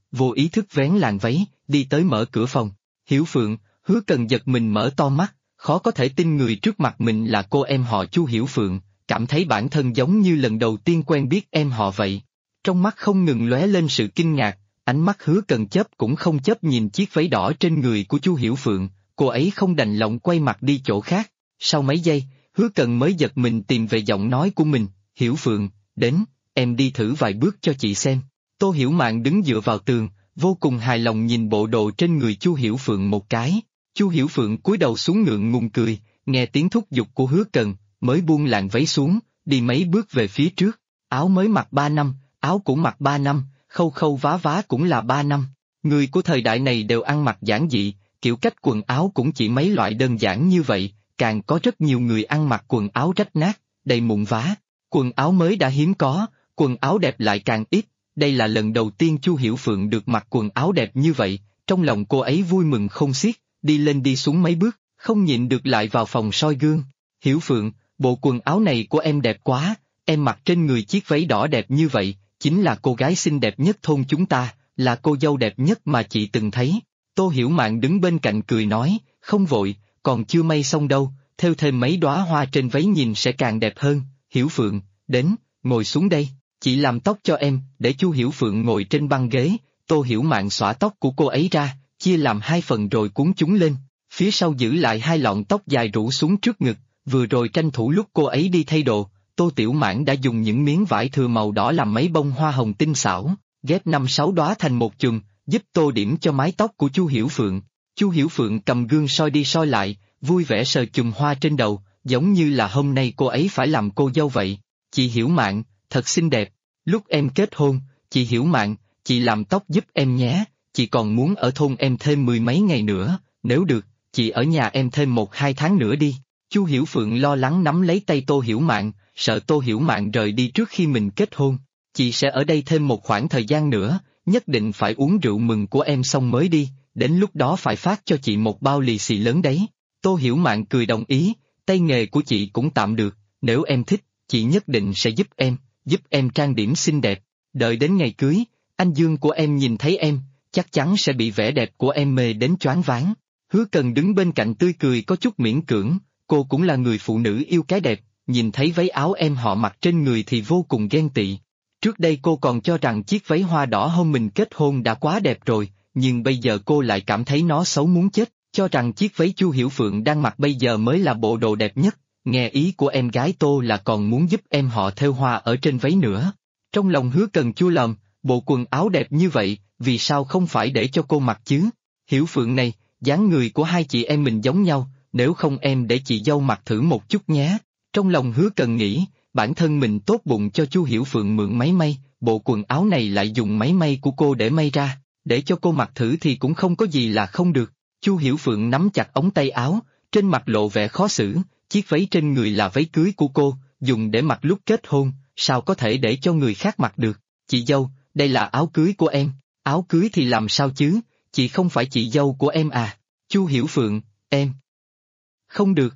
vô ý thức vén làn váy, đi tới mở cửa phòng. Hiểu Phượng, Hứa Cần giật mình mở to mắt, khó có thể tin người trước mặt mình là cô em họ Chu Hiểu Phượng, cảm thấy bản thân giống như lần đầu tiên quen biết em họ vậy. Trong mắt không ngừng lóe lên sự kinh ngạc, ánh mắt Hứa Cần chớp cũng không chớp nhìn chiếc váy đỏ trên người của Chu Hiểu Phượng, cô ấy không đành lòng quay mặt đi chỗ khác. Sau mấy giây, Hứa Cần mới giật mình tìm về giọng nói của mình, Hiểu Phượng, đến, em đi thử vài bước cho chị xem. Tô Hiểu Mạn đứng dựa vào tường, vô cùng hài lòng nhìn bộ đồ trên người Chu Hiểu Phượng một cái. Chu Hiểu Phượng cúi đầu xuống ngượng ngùng cười, nghe tiếng thúc giục của Hứa Cần, mới buông làn váy xuống, đi mấy bước về phía trước. Áo mới mặc 3 năm, áo cũ mặc 3 năm, khâu khâu vá vá cũng là 3 năm. Người của thời đại này đều ăn mặc giản dị, kiểu cách quần áo cũng chỉ mấy loại đơn giản như vậy, càng có rất nhiều người ăn mặc quần áo rách nát, đầy mụn vá. Quần áo mới đã hiếm có, quần áo đẹp lại càng ít. Đây là lần đầu tiên Chu Hiểu Phượng được mặc quần áo đẹp như vậy, trong lòng cô ấy vui mừng không xiết, đi lên đi xuống mấy bước, không nhịn được lại vào phòng soi gương. Hiểu Phượng, bộ quần áo này của em đẹp quá, em mặc trên người chiếc váy đỏ đẹp như vậy, chính là cô gái xinh đẹp nhất thôn chúng ta, là cô dâu đẹp nhất mà chị từng thấy. Tô Hiểu Mạn đứng bên cạnh cười nói, không vội, còn chưa may xong đâu, thêu thêm mấy đóa hoa trên váy nhìn sẽ càng đẹp hơn. Hiểu Phượng, đến, ngồi xuống đây. Chị làm tóc cho em, để Chu Hiểu Phượng ngồi trên băng ghế, Tô Hiểu Mạn xõa tóc của cô ấy ra, chia làm 2 phần rồi cuốn chúng lên, phía sau giữ lại 2 lọn tóc dài rủ xuống trước ngực, vừa rồi tranh thủ lúc cô ấy đi thay đồ, Tô Tiểu Mạn đã dùng những miếng vải thừa màu đỏ làm mấy bông hoa hồng tinh xảo, ghép 5-6 đóa thành một chùm, giúp tô điểm cho mái tóc của Chu Hiểu Phượng. Chu Hiểu Phượng cầm gương soi đi soi lại, vui vẻ sờ chùm hoa trên đầu, giống như là hôm nay cô ấy phải làm cô dâu vậy. Chị Hiểu Mạn, thật xinh đẹp. Lúc em kết hôn, chị Hiểu Mạn, chị làm tóc giúp em nhé, chị còn muốn ở thôn em thêm 10 mấy ngày nữa, nếu được, chị ở nhà em thêm 1-2 tháng nữa đi. Chu Hiểu Phượng lo lắng nắm lấy tay Tô Hiểu Mạn, sợ Tô Hiểu Mạn rời đi trước khi mình kết hôn. Chị sẽ ở đây thêm một khoảng thời gian nữa, nhất định phải uống rượu mừng của em xong mới đi, đến lúc đó phải phát cho chị một bao lì xì lớn đấy. Tô Hiểu Mạn cười đồng ý, tay nghề của chị cũng tạm được, nếu em thích, chị nhất định sẽ giúp em trang điểm xinh đẹp. Đợi đến ngày cưới, anh Dương của em nhìn thấy em, chắc chắn sẽ bị vẻ đẹp của em mê đến choáng váng. Hứa Cần đứng bên cạnh tươi cười có chút miễn cưỡng, cô cũng là người phụ nữ yêu cái đẹp, nhìn thấy váy áo em họ mặc trên người thì vô cùng ghen tị. Trước đây cô còn cho rằng chiếc váy hoa đỏ hôm mình kết hôn đã quá đẹp rồi, nhưng bây giờ cô lại cảm thấy nó xấu muốn chết, cho rằng chiếc váy Chu Hiểu Phượng đang mặc bây giờ mới là bộ đồ đẹp nhất. Nghe ý của em gái Tô là còn muốn giúp em họ thêu hoa ở trên váy nữa. Trong lòng Hứa Cần chua lòng, bộ quần áo đẹp như vậy, vì sao không phải để cho cô mặc chứ? Hiểu Phượng này, dáng người của hai chị em mình giống nhau, nếu không em để chị dâu mặc thử một chút nhé. Trong lòng Hứa Cần nghĩ, bản thân mình tốt bụng cho Chu Hiểu Phượng mượn máy may, bộ quần áo này lại dùng máy may của cô để may ra, để cho cô mặc thử thì cũng không có gì là không được. Chu Hiểu Phượng nắm chặt ống tay áo, trên mặt lộ vẻ khó xử. Chiếc váy trên người là váy cưới của cô, dùng để mặc lúc kết hôn, sao có thể để cho người khác mặc được? Chị dâu, đây là áo cưới của em. Áo cưới thì làm sao chứ, chị không phải chị dâu của em à? Chu Hiểu Phượng, em. Không được.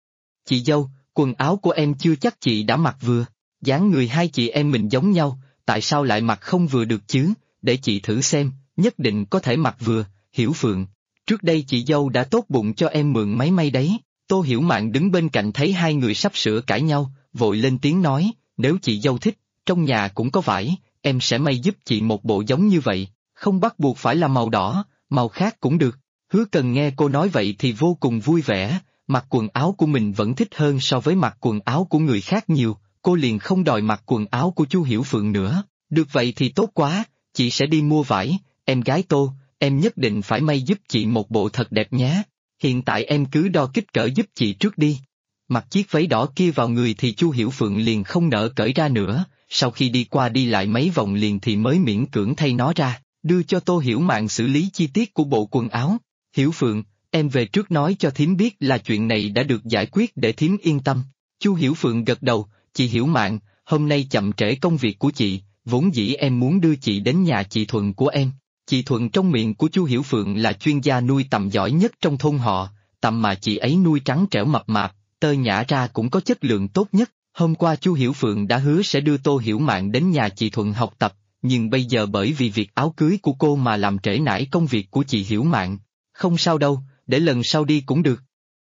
Chị dâu, quần áo của em chưa chắc chị đã mặc vừa. Dáng người hai chị em mình giống nhau, tại sao lại mặc không vừa được chứ? Để chị thử xem, nhất định có thể mặc vừa. Hiểu Phượng, trước đây chị dâu đã tốt bụng cho em mượn máy may đấy. Tô Hiểu Mạn đứng bên cạnh thấy hai người sắp sửa cãi nhau, vội lên tiếng nói, nếu chị dâu thích, trong nhà cũng có vải, em sẽ may giúp chị một bộ giống như vậy, không bắt buộc phải là màu đỏ, màu khác cũng được. Hứa Cần nghe cô nói vậy thì vô cùng vui vẻ, mặc quần áo của mình vẫn thích hơn so với mặc quần áo của người khác nhiều, cô liền không đòi mặc quần áo của Chu Hiểu Phượng nữa. Được vậy thì tốt quá, chị sẽ đi mua vải, em gái Tô, em nhất định phải may giúp chị một bộ thật đẹp nhé. Hiện tại em cứ đo kích cỡ giúp chị trước đi. Mặc chiếc váy đỏ kia vào người thì Chu Hiểu Phượng liền không nỡ cởi ra nữa, sau khi đi qua đi lại mấy vòng liền thì mới miễn cưỡng thay nó ra, đưa cho Tô Hiểu Mạn xử lý chi tiết của bộ quần áo. Hiểu Phượng, em về trước nói cho thím biết là chuyện này đã được giải quyết để thím yên tâm. Chu Hiểu Phượng gật đầu, chị Hiểu Mạn, hôm nay chậm trễ công việc của chị, vốn dĩ em muốn đưa chị đến nhà chị Thuận của em. Chị Thuận trong miệng của Chu Hiểu Phượng là chuyên gia nuôi tằm giỏi nhất trong thôn họ, tằm mà chị ấy nuôi trắng trẻo mập mạp, tơ nhả ra cũng có chất lượng tốt nhất. Hôm qua Chu Hiểu Phượng đã hứa sẽ đưa Tô Hiểu Mạn đến nhà chị Thuận học tập, nhưng bây giờ bởi vì việc áo cưới của cô mà làm trễ nải công việc của chị Hiểu Mạn. Không sao đâu, để lần sau đi cũng được.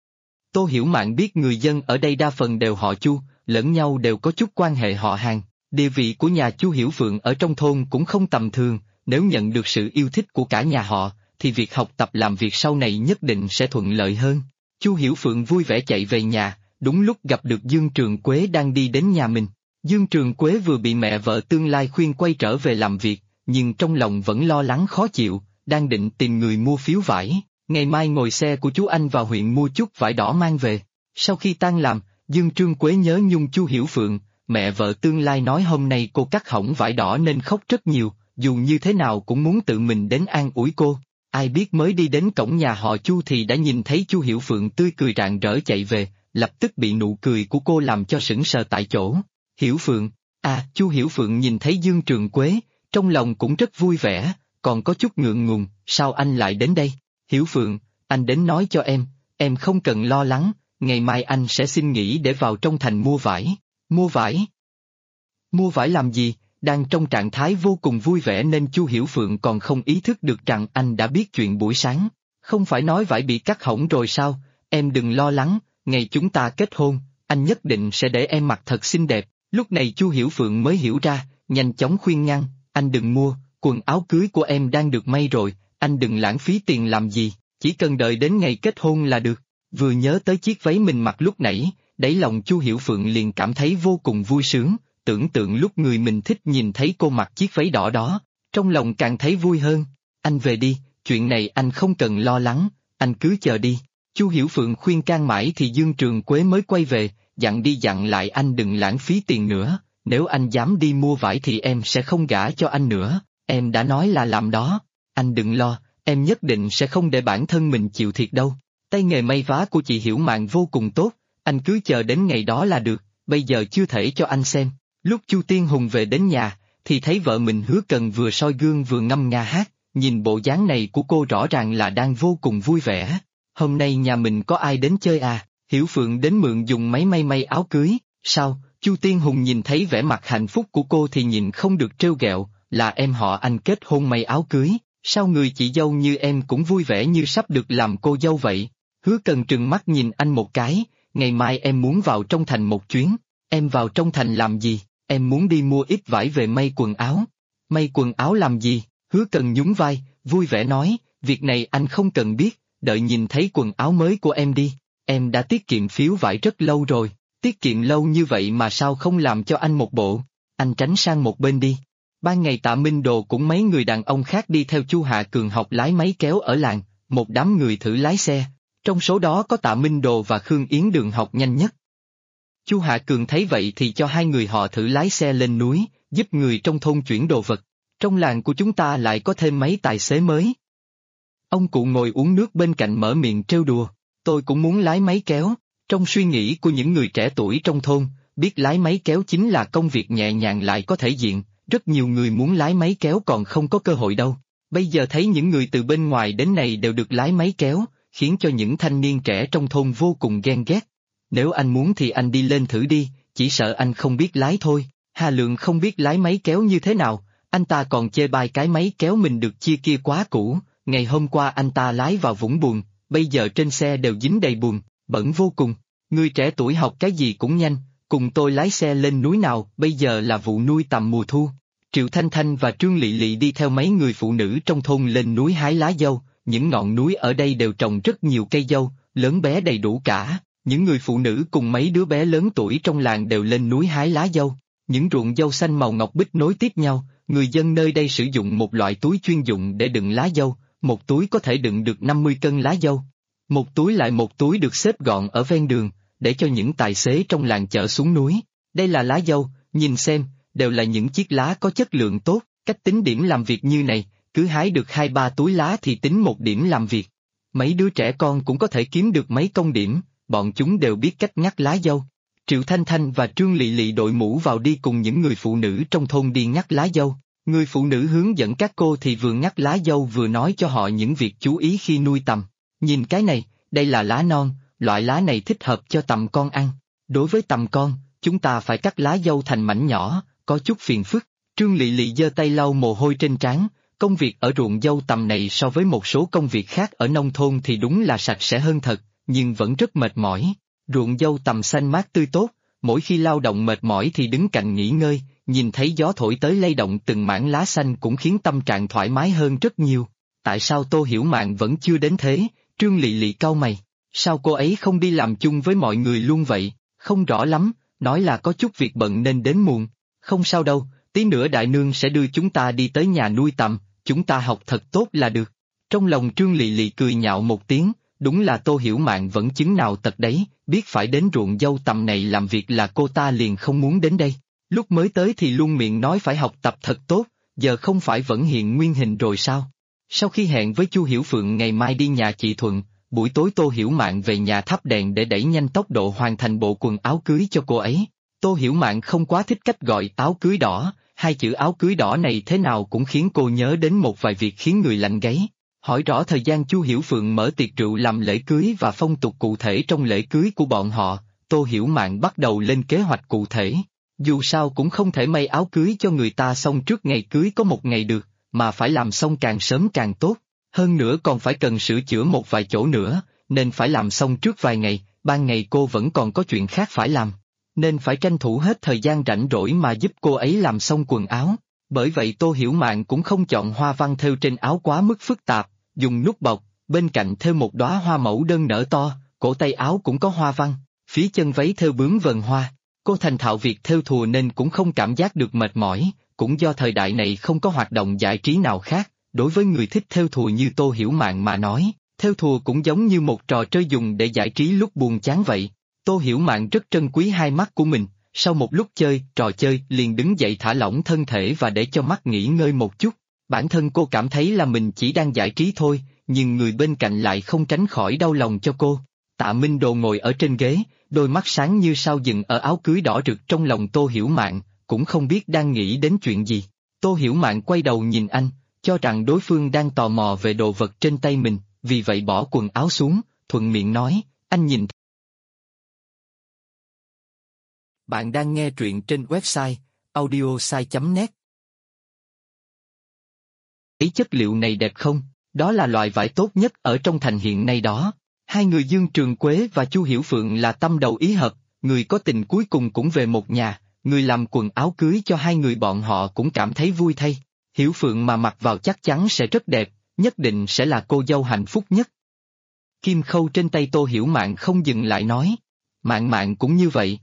Tô Hiểu Mạn biết người dân ở đây đa phần đều họ Chu, lẫn nhau đều có chút quan hệ họ hàng. Địa vị của nhà Chu Hiểu Phượng ở trong thôn cũng không tầm thường, nếu nhận được sự yêu thích của cả nhà họ, thì việc học tập làm việc sau này nhất định sẽ thuận lợi hơn. Chu Hiểu Phượng vui vẻ chạy về nhà, đúng lúc gặp được Dương Trường Quế đang đi đến nhà mình. Dương Trường Quế vừa bị mẹ vợ tương lai khuyên quay trở về làm việc, nhưng trong lòng vẫn lo lắng khó chịu, đang định tìm người mua phiếu vải, ngày mai ngồi xe của chú anh vào huyện mua chút vải đỏ mang về. Sau khi tan làm, Dương Trường Quế nhớ nhung Chu Hiểu Phượng, mẹ vợ tương lai nói hôm nay cô cắt hỏng vải đỏ nên khóc rất nhiều, dù như thế nào cũng muốn tự mình đến an ủi cô. Ai biết mới đi đến cổng nhà họ Chu thì đã nhìn thấy Chu Hiểu Phượng tươi cười rạng rỡ chạy về, lập tức bị nụ cười của cô làm cho sững sờ tại chỗ. Hiểu Phượng, Chu Hiểu Phượng nhìn thấy Dương Trường Quế, trong lòng cũng rất vui vẻ, còn có chút ngượng ngùng, sao anh lại đến đây? Hiểu Phượng, anh đến nói cho em không cần lo lắng, ngày mai anh sẽ xin nghỉ để vào trong thành mua vải. Mua vải? Mua vải làm gì? Đang trong trạng thái vô cùng vui vẻ nên Chu Hiểu Phượng còn không ý thức được rằng anh đã biết chuyện buổi sáng. Không phải nói vải bị cắt hỏng rồi sao? Em đừng lo lắng, ngày chúng ta kết hôn, anh nhất định sẽ để em mặc thật xinh đẹp. Lúc này Chu Hiểu Phượng mới hiểu ra, nhanh chóng khuyên ngăn, anh đừng mua, quần áo cưới của em đang được may rồi, anh đừng lãng phí tiền làm gì, chỉ cần đợi đến ngày kết hôn là được. Vừa nhớ tới chiếc váy mình mặc lúc nãy, đáy lòng Chu Hiểu Phượng liền cảm thấy vô cùng vui sướng, tưởng tượng lúc người mình thích nhìn thấy cô mặc chiếc váy đỏ đó, trong lòng càng thấy vui hơn. Anh về đi, chuyện này anh không cần lo lắng, anh cứ chờ đi. Chu Hiểu Phượng khuyên can mãi thì Dương Trường Quế mới quay về, dặn đi dặn lại anh đừng lãng phí tiền nữa, nếu anh dám đi mua vải thì em sẽ không gả cho anh nữa, em đã nói là làm đó, anh đừng lo, em nhất định sẽ không để bản thân mình chịu thiệt đâu. Tay nghề may vá của chị Hiểu Mạn vô cùng tốt, anh cứ chờ đến ngày đó là được, bây giờ chưa thể cho anh xem. Lúc Chu Tiên Hùng về đến nhà, thì thấy vợ mình Hứa Cần vừa soi gương vừa ngâm nga hát, nhìn bộ dáng này của cô rõ ràng là đang vô cùng vui vẻ. Hôm nay nhà mình có ai đến chơi à? Hiểu Phượng đến mượn dùng máy may áo cưới, sao? Chu Tiên Hùng nhìn thấy vẻ mặt hạnh phúc của cô thì nhìn không được trêu ghẹo, là em họ anh kết hôn may áo cưới, sao người chị dâu như em cũng vui vẻ như sắp được làm cô dâu vậy? Hứa Cần trừng mắt nhìn anh một cái, ngày mai em muốn vào trong thành một chuyến, em vào trong thành làm gì? Em muốn đi mua ít vải về may quần áo. May quần áo làm gì? Hứa Cần nhún vai, vui vẻ nói, việc này anh không cần biết, đợi nhìn thấy quần áo mới của em đi. Em đã tiết kiệm phiếu vải rất lâu rồi, tiết kiệm lâu như vậy mà sao không làm cho anh một bộ? Anh tránh sang một bên đi. Ban ngày Tạ Minh Đồ cũng mấy người đàn ông khác đi theo Chu Hạ Cường học lái máy kéo ở làng, một đám người thử lái xe. Trong số đó có Tạ Minh Đồ và Khương Yến Đường học nhanh nhất. Chu Hạ Cường thấy vậy thì cho hai người họ thử lái xe lên núi, giúp người trong thôn chuyển đồ vật. Trong làng của chúng ta lại có thêm mấy tài xế mới. Ông cụ ngồi uống nước bên cạnh mở miệng trêu đùa, tôi cũng muốn lái máy kéo. Trong suy nghĩ của những người trẻ tuổi trong thôn, biết lái máy kéo chính là công việc nhẹ nhàng lại có thể diện, rất nhiều người muốn lái máy kéo còn không có cơ hội đâu. Bây giờ thấy những người từ bên ngoài đến này đều được lái máy kéo, khiến cho những thanh niên trẻ trong thôn vô cùng ghen ghét. Nếu anh muốn thì anh đi lên thử đi, chỉ sợ anh không biết lái thôi. Hà Lượng không biết lái máy kéo như thế nào, anh ta còn chê bai cái máy kéo mình được chia kia quá cũ, ngày hôm qua anh ta lái vào vũng bùn, bây giờ trên xe đều dính đầy bùn, bẩn vô cùng. Người trẻ tuổi học cái gì cũng nhanh, cùng tôi lái xe lên núi nào, bây giờ là vụ nuôi tầm mùa thu. Triệu Thanh Thanh và Trương Lị Lị đi theo mấy người phụ nữ trong thôn lên núi hái lá dâu, những ngọn núi ở đây đều trồng rất nhiều cây dâu, lớn bé đầy đủ cả. Những người phụ nữ cùng mấy đứa bé lớn tuổi trong làng đều lên núi hái lá dâu. Những ruộng dâu xanh màu ngọc bích nối tiếp nhau, người dân nơi đây sử dụng một loại túi chuyên dụng để đựng lá dâu, một túi có thể đựng được 50 cân lá dâu. Một túi lại một túi được xếp gọn ở ven đường, để cho những tài xế trong làng chở xuống núi. Đây là lá dâu, nhìn xem, đều là những chiếc lá có chất lượng tốt, cách tính điểm làm việc như này, cứ hái được 2-3 túi lá thì tính 1 điểm làm việc. Mấy đứa trẻ con cũng có thể kiếm được mấy công điểm, bọn chúng đều biết cách ngắt lá dâu. Triệu Thanh Thanh và Trương Lị Lị đội mũ vào đi cùng những người phụ nữ trong thôn đi ngắt lá dâu. Người phụ nữ hướng dẫn các cô thì vừa ngắt lá dâu vừa nói cho họ những việc chú ý khi nuôi tằm. Nhìn cái này, đây là lá non, loại lá này thích hợp cho tằm con ăn. Đối với tằm con, chúng ta phải cắt lá dâu thành mảnh nhỏ, có chút phiền phức. Trương Lị Lị giơ tay lau mồ hôi trên trán, công việc ở ruộng dâu tằm này so với một số công việc khác ở nông thôn thì đúng là sạch sẽ hơn thật, nhưng vẫn rất mệt mỏi. Ruộng dâu tằm xanh mát tươi tốt, mỗi khi lao động mệt mỏi thì đứng cạnh nghỉ ngơi, nhìn thấy gió thổi tới lay động từng mảng lá xanh cũng khiến tâm trạng thoải mái hơn rất nhiều. Tại sao Tô Hiểu Mạn vẫn chưa đến thế? Trương Lị Lị cau mày. Sao cô ấy không đi làm chung với mọi người luôn vậy? Không rõ lắm, nói là có chút việc bận nên đến muộn. Không sao đâu, tí nữa đại nương sẽ đưa chúng ta đi tới nhà nuôi tằm, chúng ta học thật tốt là được. Trong lòng Trương Lị Lị cười nhạo một tiếng, đúng là Tô Hiểu Mạn vẫn chứng nào tật đấy, biết phải đến ruộng dâu tằm này làm việc là cô ta liền không muốn đến đây. Lúc mới tới thì luôn miệng nói phải học tập thật tốt, giờ không phải vẫn hiện nguyên hình rồi sao? Sau khi hẹn với Chu Hiểu Phượng ngày mai đi nhà chị Thuận, buổi tối Tô Hiểu Mạn về nhà thắp đèn để đẩy nhanh tốc độ hoàn thành bộ quần áo cưới cho cô ấy. Tô Hiểu Mạn không quá thích cách gọi áo cưới đỏ, hai chữ áo cưới đỏ này thế nào cũng khiến cô nhớ đến một vài việc khiến người lạnh gáy. Hỏi rõ thời gian Chu Hiểu Phượng mở tiệc rượu làm lễ cưới và phong tục cụ thể trong lễ cưới của bọn họ, Tô Hiểu Mạn bắt đầu lên kế hoạch cụ thể. Dù sao cũng không thể may áo cưới cho người ta xong trước ngày cưới có một ngày được, mà phải làm xong càng sớm càng tốt. Hơn nữa còn phải cần sửa chữa một vài chỗ nữa, nên phải làm xong trước vài ngày, ban ngày cô vẫn còn có chuyện khác phải làm. Nên phải tranh thủ hết thời gian rảnh rỗi mà giúp cô ấy làm xong quần áo. Bởi vậy Tô Hiểu Mạn cũng không chọn hoa văn thêu trên áo quá mức phức tạp, dùng nút bọc, bên cạnh thêu một đóa hoa mẫu đơn nở to, cổ tay áo cũng có hoa văn, phía chân váy thêu bướm vần hoa. Cô thành thạo việc thêu thùa nên cũng không cảm giác được mệt mỏi, cũng do thời đại này không có hoạt động giải trí nào khác, đối với người thích thêu thùa như Tô Hiểu Mạn mà nói, thêu thùa cũng giống như một trò chơi dùng để giải trí lúc buồn chán vậy. Tô Hiểu Mạn rất trân quý hai mắt của mình, sau một lúc chơi, trò chơi liền đứng dậy thả lỏng thân thể và để cho mắt nghỉ ngơi một chút. Bản thân cô cảm thấy là mình chỉ đang giải trí thôi, nhưng người bên cạnh lại không tránh khỏi đau lòng cho cô. Tạ Minh Đồ ngồi ở trên ghế, đôi mắt sáng như sao dừng ở áo cưới đỏ rực trong lòng Tô Hiểu Mạn, cũng không biết đang nghĩ đến chuyện gì. Tô Hiểu Mạn quay đầu nhìn anh, cho rằng đối phương đang tò mò về đồ vật trên tay mình, vì vậy bỏ quần áo xuống, thuận miệng nói, anh nhìn. Bạn đang nghe truyện trên website audiosai.net. Ý chất liệu này đẹp không? Đó là loại vải tốt nhất ở trong thành hiện nay đó. Hai người Dương Trường Quế và Chu Hiểu Phượng là tâm đầu ý hợp, người có tình cuối cùng cũng về một nhà, người làm quần áo cưới cho hai người bọn họ cũng cảm thấy vui thay. Hiểu Phượng mà mặc vào chắc chắn sẽ rất đẹp, nhất định sẽ là cô dâu hạnh phúc nhất. Kim khâu trên tay Tô Hiểu Mạn không dừng lại nói, Mạn Mạn cũng như vậy.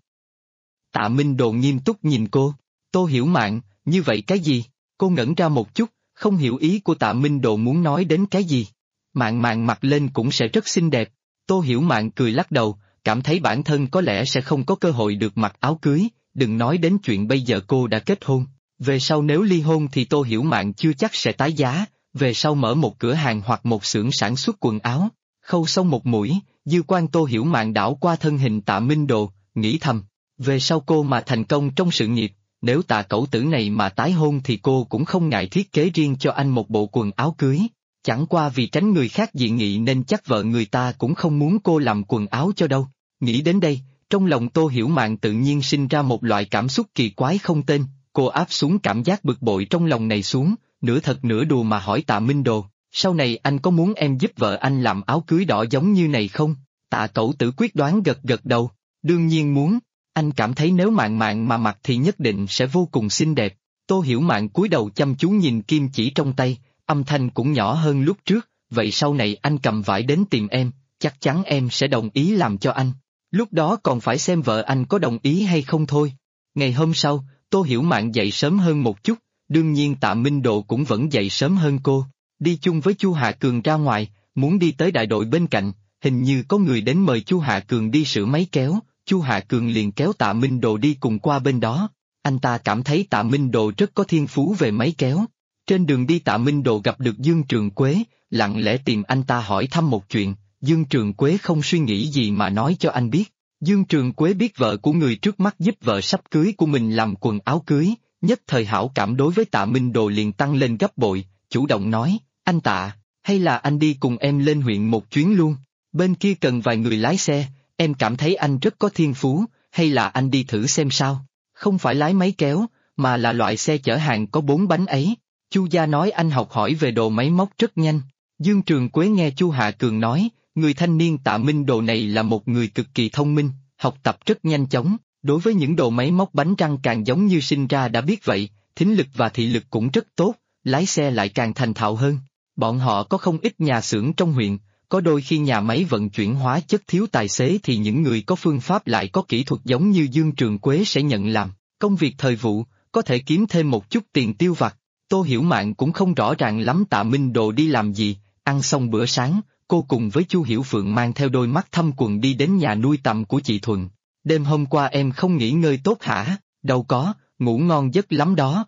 Tạ Minh Đồ nghiêm túc nhìn cô, Tô Hiểu Mạn, như vậy cái gì? Cô ngẩn ra một chút, không hiểu ý của Tạ Minh Đồ muốn nói đến cái gì. Mạn Mạn mặc lên cũng sẽ rất xinh đẹp. Tô Hiểu Mạn cười lắc đầu, cảm thấy bản thân có lẽ sẽ không có cơ hội được mặc áo cưới, đừng nói đến chuyện bây giờ cô đã kết hôn. Về sau nếu ly hôn thì Tô Hiểu Mạn chưa chắc sẽ tái giá, về sau mở một cửa hàng hoặc một xưởng sản xuất quần áo. Khâu xong một mũi, dư quan Tô Hiểu Mạn đảo qua thân hình Tạ Minh Đồ, nghĩ thầm, về sau cô mà thành công trong sự nghiệp, nếu Tạ cẩu tử này mà tái hôn thì cô cũng không ngại thiết kế riêng cho anh một bộ quần áo cưới. Chẳng qua vì tránh người khác dị nghị nên chắc vợ người ta cũng không muốn cô làm quần áo cho đâu. Nghĩ đến đây, trong lòng Tô Hiểu Mạn tự nhiên sinh ra một loại cảm xúc kỳ quái không tên, cô áp xuống cảm giác bực bội trong lòng này xuống, nửa thật nửa đùa mà hỏi Tạ Minh Đồ, sau này anh có muốn em giúp vợ anh làm áo cưới đỏ giống như này không? Tạ cẩu tử quyết đoán gật gật đầu, đương nhiên muốn, anh cảm thấy nếu Mạn Mạn mà mặc thì nhất định sẽ vô cùng xinh đẹp. Tô Hiểu Mạn cúi đầu chăm chú nhìn kim chỉ trong tay, âm thanh cũng nhỏ hơn lúc trước, vậy sau này anh cầm vải đến tìm em, chắc chắn em sẽ đồng ý làm cho anh. Lúc đó còn phải xem vợ anh có đồng ý hay không thôi. Ngày hôm sau, Tô Hiểu Mạn dậy sớm hơn một chút, đương nhiên Tạ Minh Độ cũng vẫn dậy sớm hơn cô, đi chung với Chu Hạ Cường ra ngoài, muốn đi tới đại đội bên cạnh, hình như có người đến mời Chu Hạ Cường đi sửa máy kéo, Chu Hạ Cường liền kéo Tạ Minh Độ đi cùng qua bên đó. Anh ta cảm thấy Tạ Minh Độ rất có thiên phú về máy kéo. Trên đường đi Tạ Minh Độ gặp được Dương Trường Quế, lặng lẽ tìm anh ta hỏi thăm một chuyện, Dương Trường Quế không suy nghĩ gì mà nói cho anh biết. Dương Trường Quế biết vợ của người trước mắt giúp vợ sắp cưới của mình làm quần áo cưới, nhất thời hảo cảm đối với Tạ Minh Độ liền tăng lên gấp bội, chủ động nói, anh Tạ, hay là anh đi cùng em lên huyện một chuyến luôn, bên kia cần vài người lái xe, em cảm thấy anh rất có thiên phú, hay là anh đi thử xem sao, không phải lái máy kéo, mà là loại xe chở hàng có 4 bánh ấy. Chu gia nói anh học hỏi về đồ máy móc rất nhanh. Dương Trường Quế nghe Chu Hạ Cường nói, người thanh niên Tạ Minh Đồ này là một người cực kỳ thông minh, học tập rất nhanh chóng, đối với những đồ máy móc bánh răng càng giống như sinh ra đã biết vậy, thính lực và thị lực cũng rất tốt, lái xe lại càng thành thạo hơn. Bọn họ có không ít nhà xưởng trong huyện, có đôi khi nhà máy vận chuyển hóa chất thiếu tài xế thì những người có phương pháp lại có kỹ thuật giống như Dương Trường Quế sẽ nhận làm, công việc thời vụ, có thể kiếm thêm một chút tiền tiêu vặt. Tô Hiểu Mạn cũng không rõ ràng lắm Tạ Minh Đồ đi làm gì, ăn xong bữa sáng, cô cùng với Chu Hiểu Phượng mang theo đôi mắt thâm quầng đi đến nhà nuôi tầm của chị Thuận. Đêm hôm qua em không nghỉ ngơi tốt hả? Đâu có, ngủ ngon giấc lắm đó.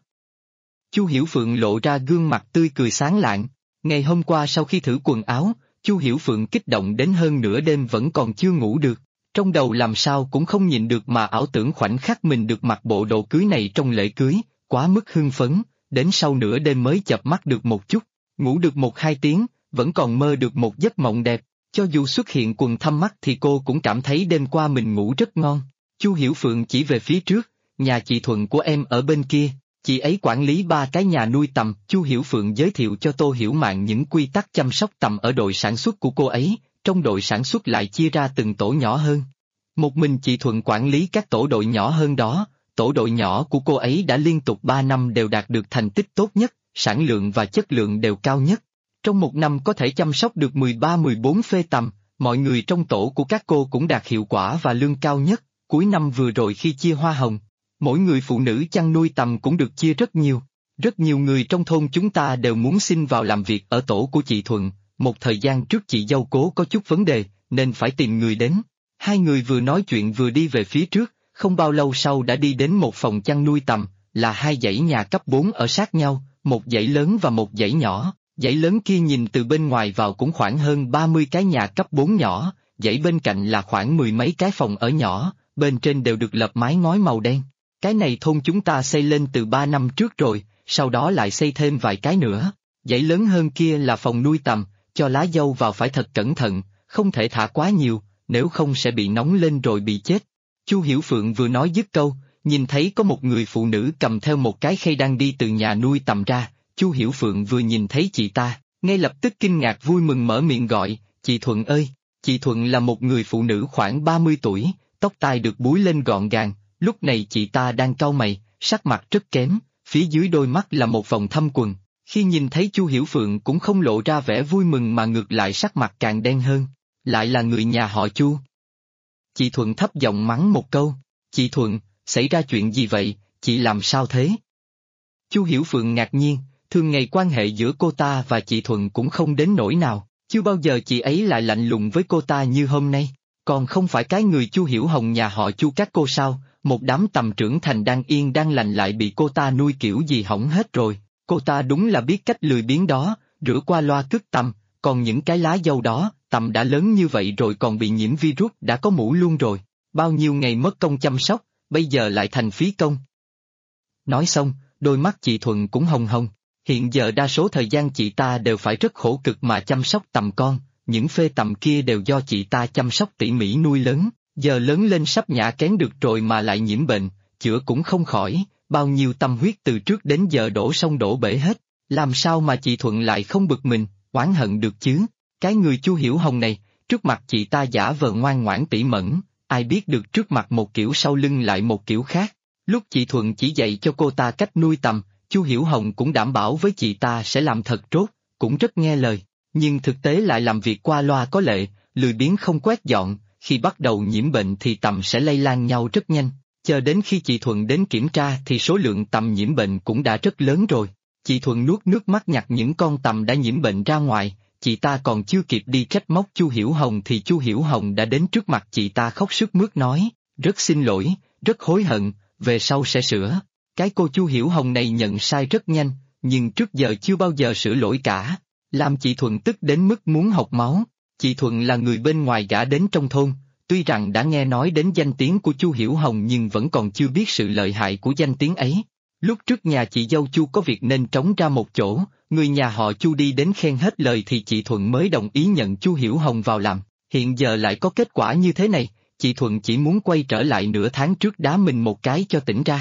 Chu Hiểu Phượng lộ ra gương mặt tươi cười sáng lạng. Ngày hôm qua sau khi thử quần áo, Chu Hiểu Phượng kích động đến hơn nửa đêm vẫn còn chưa ngủ được. Trong đầu làm sao cũng không nhịn được mà ảo tưởng khoảnh khắc mình được mặc bộ đồ cưới này trong lễ cưới, quá mức hưng phấn, đến sau nửa đêm mới chợp mắt được một chút, ngủ được 1-2 tiếng, vẫn còn mơ được một giấc mộng đẹp, cho dù xuất hiện quầng thâm mắt thì cô cũng cảm thấy đêm qua mình ngủ rất ngon. Chu Hiểu Phượng chỉ về phía trước, nhà chị Thuận của em ở bên kia, chị ấy quản lý 3 cái nhà nuôi tầm. Chu Hiểu Phượng giới thiệu cho Tô Hiểu Mạn những quy tắc chăm sóc tầm ở đội sản xuất của cô ấy, trong đội sản xuất lại chia ra từng tổ nhỏ hơn. Một mình chị Thuận quản lý các tổ đội nhỏ hơn đó, tổ đội nhỏ của cô ấy đã liên tục 3 năm đều đạt được thành tích tốt nhất, sản lượng và chất lượng đều cao nhất. Trong một năm có thể chăm sóc được 13-14 phê tầm, mọi người trong tổ của các cô cũng đạt hiệu quả và lương cao nhất. Cuối năm vừa rồi khi chia hoa hồng, mỗi người phụ nữ chăn nuôi tầm cũng được chia rất nhiều. Rất nhiều người trong thôn chúng ta đều muốn xin vào làm việc ở tổ của chị Thuận. Một thời gian trước chị dâu cố có chút vấn đề, nên phải tìm người đến. Hai người vừa nói chuyện vừa đi về phía trước, không bao lâu sau đã đi đến một phòng chăn nuôi tầm, là 2 dãy nhà cấp 4 ở sát nhau, một dãy lớn và một dãy nhỏ. Dãy lớn kia nhìn từ bên ngoài vào cũng khoảng hơn 30 cái nhà cấp 4 nhỏ, dãy bên cạnh là khoảng 10 mấy cái phòng ở nhỏ, bên trên đều được lợp mái ngói màu đen. Cái này thôn chúng ta xây lên từ 3 năm trước rồi, sau đó lại xây thêm vài cái nữa. Dãy lớn hơn kia là phòng nuôi tầm, cho lá dâu vào phải thật cẩn thận, không thể thả quá nhiều, nếu không sẽ bị nóng lên rồi bị chết. Chu Hiểu Phượng vừa nói dứt câu, nhìn thấy có một người phụ nữ cầm theo một cái khay đang đi từ nhà nuôi tầm ra. Chu Hiểu Phượng vừa nhìn thấy chị ta, ngay lập tức kinh ngạc vui mừng mở miệng gọi, chị Thuận ơi! Chị Thuận là một người phụ nữ khoảng 30 tuổi, tóc tai được búi lên gọn gàng, lúc này chị ta đang cau mày, sắc mặt rất kém, phía dưới đôi mắt là một vòng thâm quầng. Khi nhìn thấy Chu Hiểu Phượng cũng không lộ ra vẻ vui mừng mà ngược lại sắc mặt càng đen hơn, lại là người nhà họ Chu. Chị Thuận thấp giọng mắng một câu, chị Thuận, xảy ra chuyện gì vậy, chị làm sao thế? Chu Hiểu Phượng ngạc nhiên. Thường ngày quan hệ giữa cô ta và chị Thuận cũng không đến nỗi nào, chưa bao giờ chị ấy lại lạnh lùng với cô ta như hôm nay. Còn không phải cái người Chu Hiểu Hồng nhà họ Chu các cô sao, một đám tầm trưởng thành đang yên đang lành lại bị cô ta nuôi kiểu gì hỏng hết rồi. Cô ta đúng là biết cách lười biếng đó, rửa qua loa cứt tầm, còn những cái lá dâu đó, tầm đã lớn như vậy rồi còn bị nhiễm virus đã có mủ luôn rồi. Bao nhiêu ngày mất công chăm sóc, bây giờ lại thành phí công. Nói xong, đôi mắt chị Thuận cũng hồng hồng. Hiện giờ đa số thời gian chị ta đều phải rất khổ cực mà chăm sóc tầm con, những phê tầm kia đều do chị ta chăm sóc tỉ mỉ nuôi lớn, giờ lớn lên sắp nhả kén được rồi mà lại nhiễm bệnh, chữa cũng không khỏi, bao nhiêu tâm huyết từ trước đến giờ đổ sông đổ bể hết, làm sao mà chị Thuận lại không bực mình, oán hận được chứ? Cái người Chu Hiểu Hồng này, trước mặt chị ta giả vờ ngoan ngoãn tỉ mẩn, ai biết được trước mặt một kiểu sau lưng lại một kiểu khác. Lúc chị Thuận chỉ dạy cho cô ta cách nuôi tầm, Chu Hiểu Hồng cũng đảm bảo với chị ta sẽ làm thật tốt, cũng rất nghe lời, nhưng thực tế lại làm việc qua loa có lệ, lười biếng không quét dọn, khi bắt đầu nhiễm bệnh thì tầm sẽ lây lan nhau rất nhanh, chờ đến khi chị Thuận đến kiểm tra thì số lượng tầm nhiễm bệnh cũng đã rất lớn rồi. Chị Thuận nuốt nước mắt nhặt những con tầm đã nhiễm bệnh ra ngoài, chị ta còn chưa kịp đi trách móc Chu Hiểu Hồng thì Chu Hiểu Hồng đã đến trước mặt chị ta khóc sướt mướt nói, rất xin lỗi, rất hối hận, về sau sẽ sửa. Cái cô Chu Hiểu Hồng này nhận sai rất nhanh, nhưng trước giờ chưa bao giờ sửa lỗi cả, làm chị Thuận tức đến mức muốn học máu. Chị Thuận là người bên ngoài gả đến trong thôn, tuy rằng đã nghe nói đến danh tiếng của Chu Hiểu Hồng nhưng vẫn còn chưa biết sự lợi hại của danh tiếng ấy. Lúc trước nhà chị dâu Chu có việc nên trống ra một chỗ, người nhà họ Chu đi đến khen hết lời thì chị Thuận mới đồng ý nhận Chu Hiểu Hồng vào làm. Hiện giờ lại có kết quả như thế này, chị Thuận chỉ muốn quay trở lại nửa tháng trước đá mình một cái cho tỉnh ra.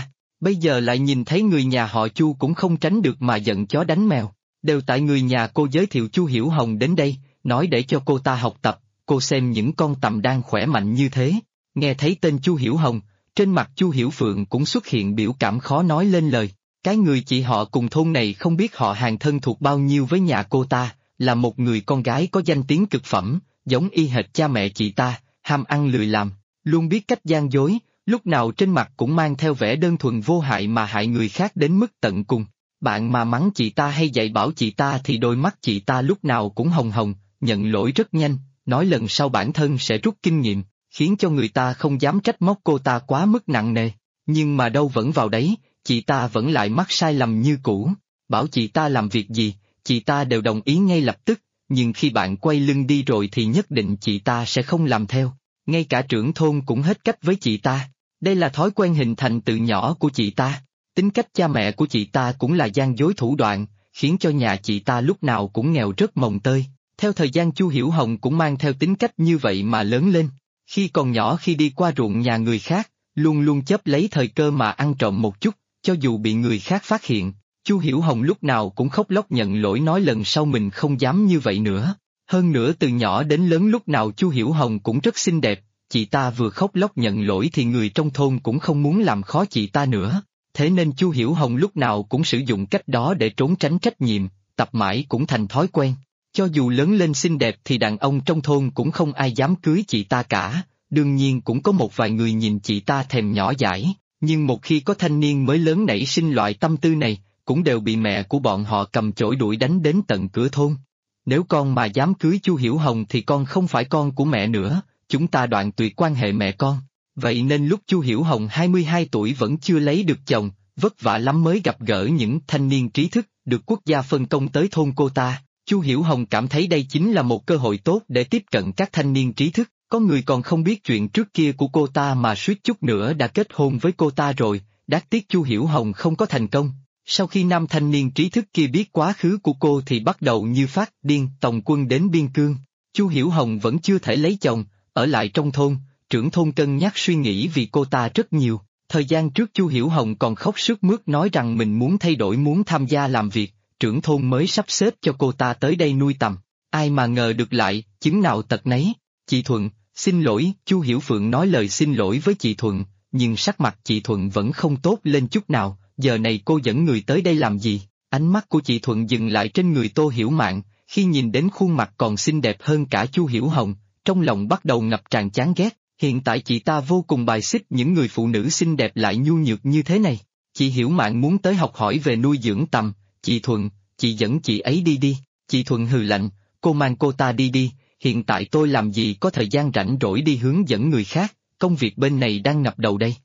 Bây giờ lại nhìn thấy người nhà họ Chu cũng không tránh được mà giận chó đánh mèo. Đều tại người nhà cô giới thiệu Chu Hiểu Hồng đến đây, nói để cho cô ta học tập, cô xem những con tằm đang khỏe mạnh như thế. Nghe thấy tên Chu Hiểu Hồng, trên mặt Chu Hiểu Phượng cũng xuất hiện biểu cảm khó nói lên lời. Cái người chị họ cùng thôn này không biết họ hàng thân thuộc bao nhiêu với nhà cô ta, là một người con gái có danh tiếng cực phẩm, giống y hệt cha mẹ chị ta, ham ăn lười làm, luôn biết cách gian dối, lúc nào trên mặt cũng mang theo vẻ đơn thuần vô hại mà hại người khác đến mức tận cùng. Bạn mà mắng chị ta hay dạy bảo chị ta thì đôi mắt chị ta lúc nào cũng hồng hồng, nhận lỗi rất nhanh, nói lần sau bản thân sẽ rút kinh nghiệm, khiến cho người ta không dám trách móc cô ta quá mức nặng nề. Nhưng mà đâu vẫn vào đấy, chị ta vẫn lại mắc sai lầm như cũ, bảo chị ta làm việc gì, chị ta đều đồng ý ngay lập tức, nhưng khi bạn quay lưng đi rồi thì nhất định chị ta sẽ không làm theo. Ngay cả trưởng thôn cũng hết cách với chị ta, đây là thói quen hình thành từ nhỏ của chị ta. Tính cách cha mẹ của chị ta cũng là gian dối thủ đoạn, khiến cho nhà chị ta lúc nào cũng nghèo rất mồng tơi. Theo thời gian Chu Hiểu Hồng cũng mang theo tính cách như vậy mà lớn lên. Khi còn nhỏ khi đi qua ruộng nhà người khác, luôn luôn chấp lấy thời cơ mà ăn trộm một chút, cho dù bị người khác phát hiện. Chu Hiểu Hồng lúc nào cũng khóc lóc nhận lỗi nói lần sau mình không dám như vậy nữa. Hơn nữa từ nhỏ đến lớn lúc nào Chu Hiểu Hồng cũng rất xinh đẹp, chị ta vừa khóc lóc nhận lỗi thì người trong thôn cũng không muốn làm khó chị ta nữa. Thế nên Chu Hiểu Hồng lúc nào cũng sử dụng cách đó để trốn tránh trách nhiệm, tập mãi cũng thành thói quen. Cho dù lớn lên xinh đẹp thì đàn ông trong thôn cũng không ai dám cưới chị ta cả, đương nhiên cũng có một vài người nhìn chị ta thèm nhỏ dãi, nhưng một khi có thanh niên mới lớn nảy sinh loại tâm tư này, cũng đều bị mẹ của bọn họ cầm chổi đuổi đánh đến tận cửa thôn. Nếu con mà dám cưới Chu Hiểu Hồng thì con không phải con của mẹ nữa, chúng ta đoạn tuyệt quan hệ mẹ con. Vậy nên lúc Chu Hiểu Hồng 22 tuổi vẫn chưa lấy được chồng, vất vả lắm mới gặp gỡ những thanh niên trí thức, được quốc gia phân công tới thôn cô ta. Chu Hiểu Hồng cảm thấy đây chính là một cơ hội tốt để tiếp cận các thanh niên trí thức, có người còn không biết chuyện trước kia của cô ta mà suýt chút nữa đã kết hôn với cô ta rồi, đáng tiếc Chu Hiểu Hồng không có thành công. Sau khi nam thanh niên trí thức kia biết quá khứ của cô thì bắt đầu như phát điên tòng quân đến biên cương. Chu Hiểu Hồng vẫn chưa thể lấy chồng, ở lại trong thôn, trưởng thôn cân nhắc suy nghĩ vì cô ta rất nhiều. Thời gian trước Chu Hiểu Hồng còn khóc sướt mướt nói rằng mình muốn thay đổi muốn tham gia làm việc, trưởng thôn mới sắp xếp cho cô ta tới đây nuôi tầm. Ai mà ngờ được lại, chứng nào tật nấy. Chị Thuận, xin lỗi, Chu Hiểu Phượng nói lời xin lỗi với chị Thuận, nhưng sắc mặt chị Thuận vẫn không tốt lên chút nào. Giờ này cô dẫn người tới đây làm gì? Ánh mắt của chị Thuận dừng lại trên người Tô Hiểu Mạn, khi nhìn đến khuôn mặt còn xinh đẹp hơn cả Chu Hiểu Hồng, trong lòng bắt đầu ngập tràn chán ghét. Hiện tại chị ta vô cùng bài xích những người phụ nữ xinh đẹp lại nhu nhược như thế này. Chị Hiểu Mạn muốn tới học hỏi về nuôi dưỡng tầm, chị Thuận, chị dẫn chị ấy đi đi. Chị Thuận hừ lạnh, cô mang cô ta đi đi, hiện tại tôi làm gì có thời gian rảnh rỗi đi hướng dẫn người khác, công việc bên này đang ngập đầu đây.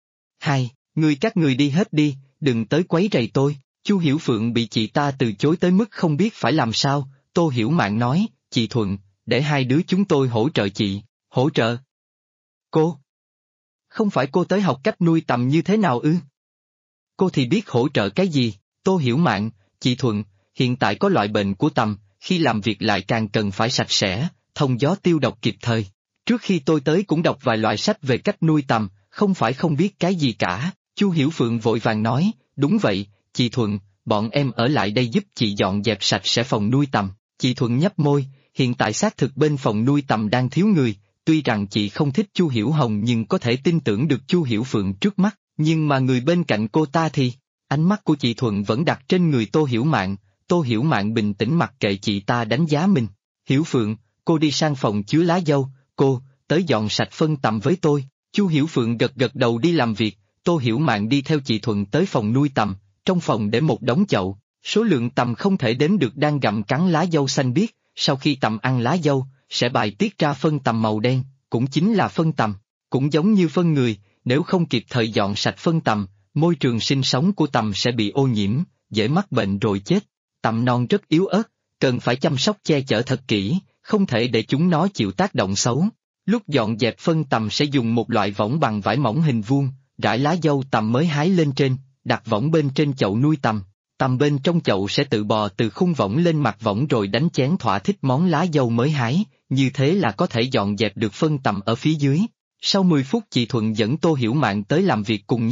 Các người đi hết đi, đừng tới quấy rầy tôi. Chu Hiểu Phượng bị chị ta từ chối tới mức không biết phải làm sao. Tô Hiểu Mạn nói, chị Thuận, để hai đứa chúng tôi hỗ trợ chị. Hỗ trợ? Cô? Không phải cô tới học cách nuôi tầm như thế nào ư? Cô thì biết hỗ trợ cái gì? Tô Hiểu Mạn, chị Thuận, hiện tại có loại bệnh của tầm, khi làm việc lại càng cần phải sạch sẽ, thông gió tiêu độc kịp thời. Trước khi tôi tới cũng đọc vài loại sách về cách nuôi tầm, không phải không biết cái gì cả. Chu Hiểu Phượng vội vàng nói, đúng vậy, chị Thuận, bọn em ở lại đây giúp chị dọn dẹp sạch sẽ phòng nuôi tầm. Chị Thuận nhấp môi, hiện tại xác thực bên phòng nuôi tầm đang thiếu người, tuy rằng chị không thích Chu Hiểu Hồng nhưng có thể tin tưởng được Chu Hiểu Phượng trước mắt, nhưng mà người bên cạnh cô ta thì, ánh mắt của chị Thuận vẫn đặt trên người Tô Hiểu Mạn. Tô Hiểu Mạn bình tĩnh mặc kệ chị ta đánh giá mình. Hiểu Phượng, cô đi sang phòng chứa lá dâu, cô, tới dọn sạch phân tầm với tôi. Chu Hiểu Phượng gật gật đầu đi làm việc. Tô Hiểu Mạn đi theo chị Thuận tới phòng nuôi tầm, trong phòng để một đống chậu, số lượng tầm không thể đếm được đang gặm cắn lá dâu xanh biếc, sau khi tầm ăn lá dâu, sẽ bài tiết ra phân tầm màu đen, cũng chính là phân tầm, cũng giống như phân người, nếu không kịp thời dọn sạch phân tầm, môi trường sinh sống của tầm sẽ bị ô nhiễm, dễ mắc bệnh rồi chết. Tầm non rất yếu ớt, cần phải chăm sóc che chở thật kỹ, không thể để chúng nó chịu tác động xấu. Lúc dọn dẹp phân tầm sẽ dùng một loại võng bằng vải mỏng hình vuông, rải lá dâu tầm mới hái lên trên, đặt võng bên trên chậu nuôi tầm. Tầm bên trong chậu sẽ tự bò từ khung võng lên mặt võng rồi đánh chén thỏa thích món lá dâu mới hái, như thế là có thể dọn dẹp được phân tầm ở phía dưới. Sau 10 phút chị Thuận dẫn Tô Hiểu Mạn tới làm việc cùng nhau,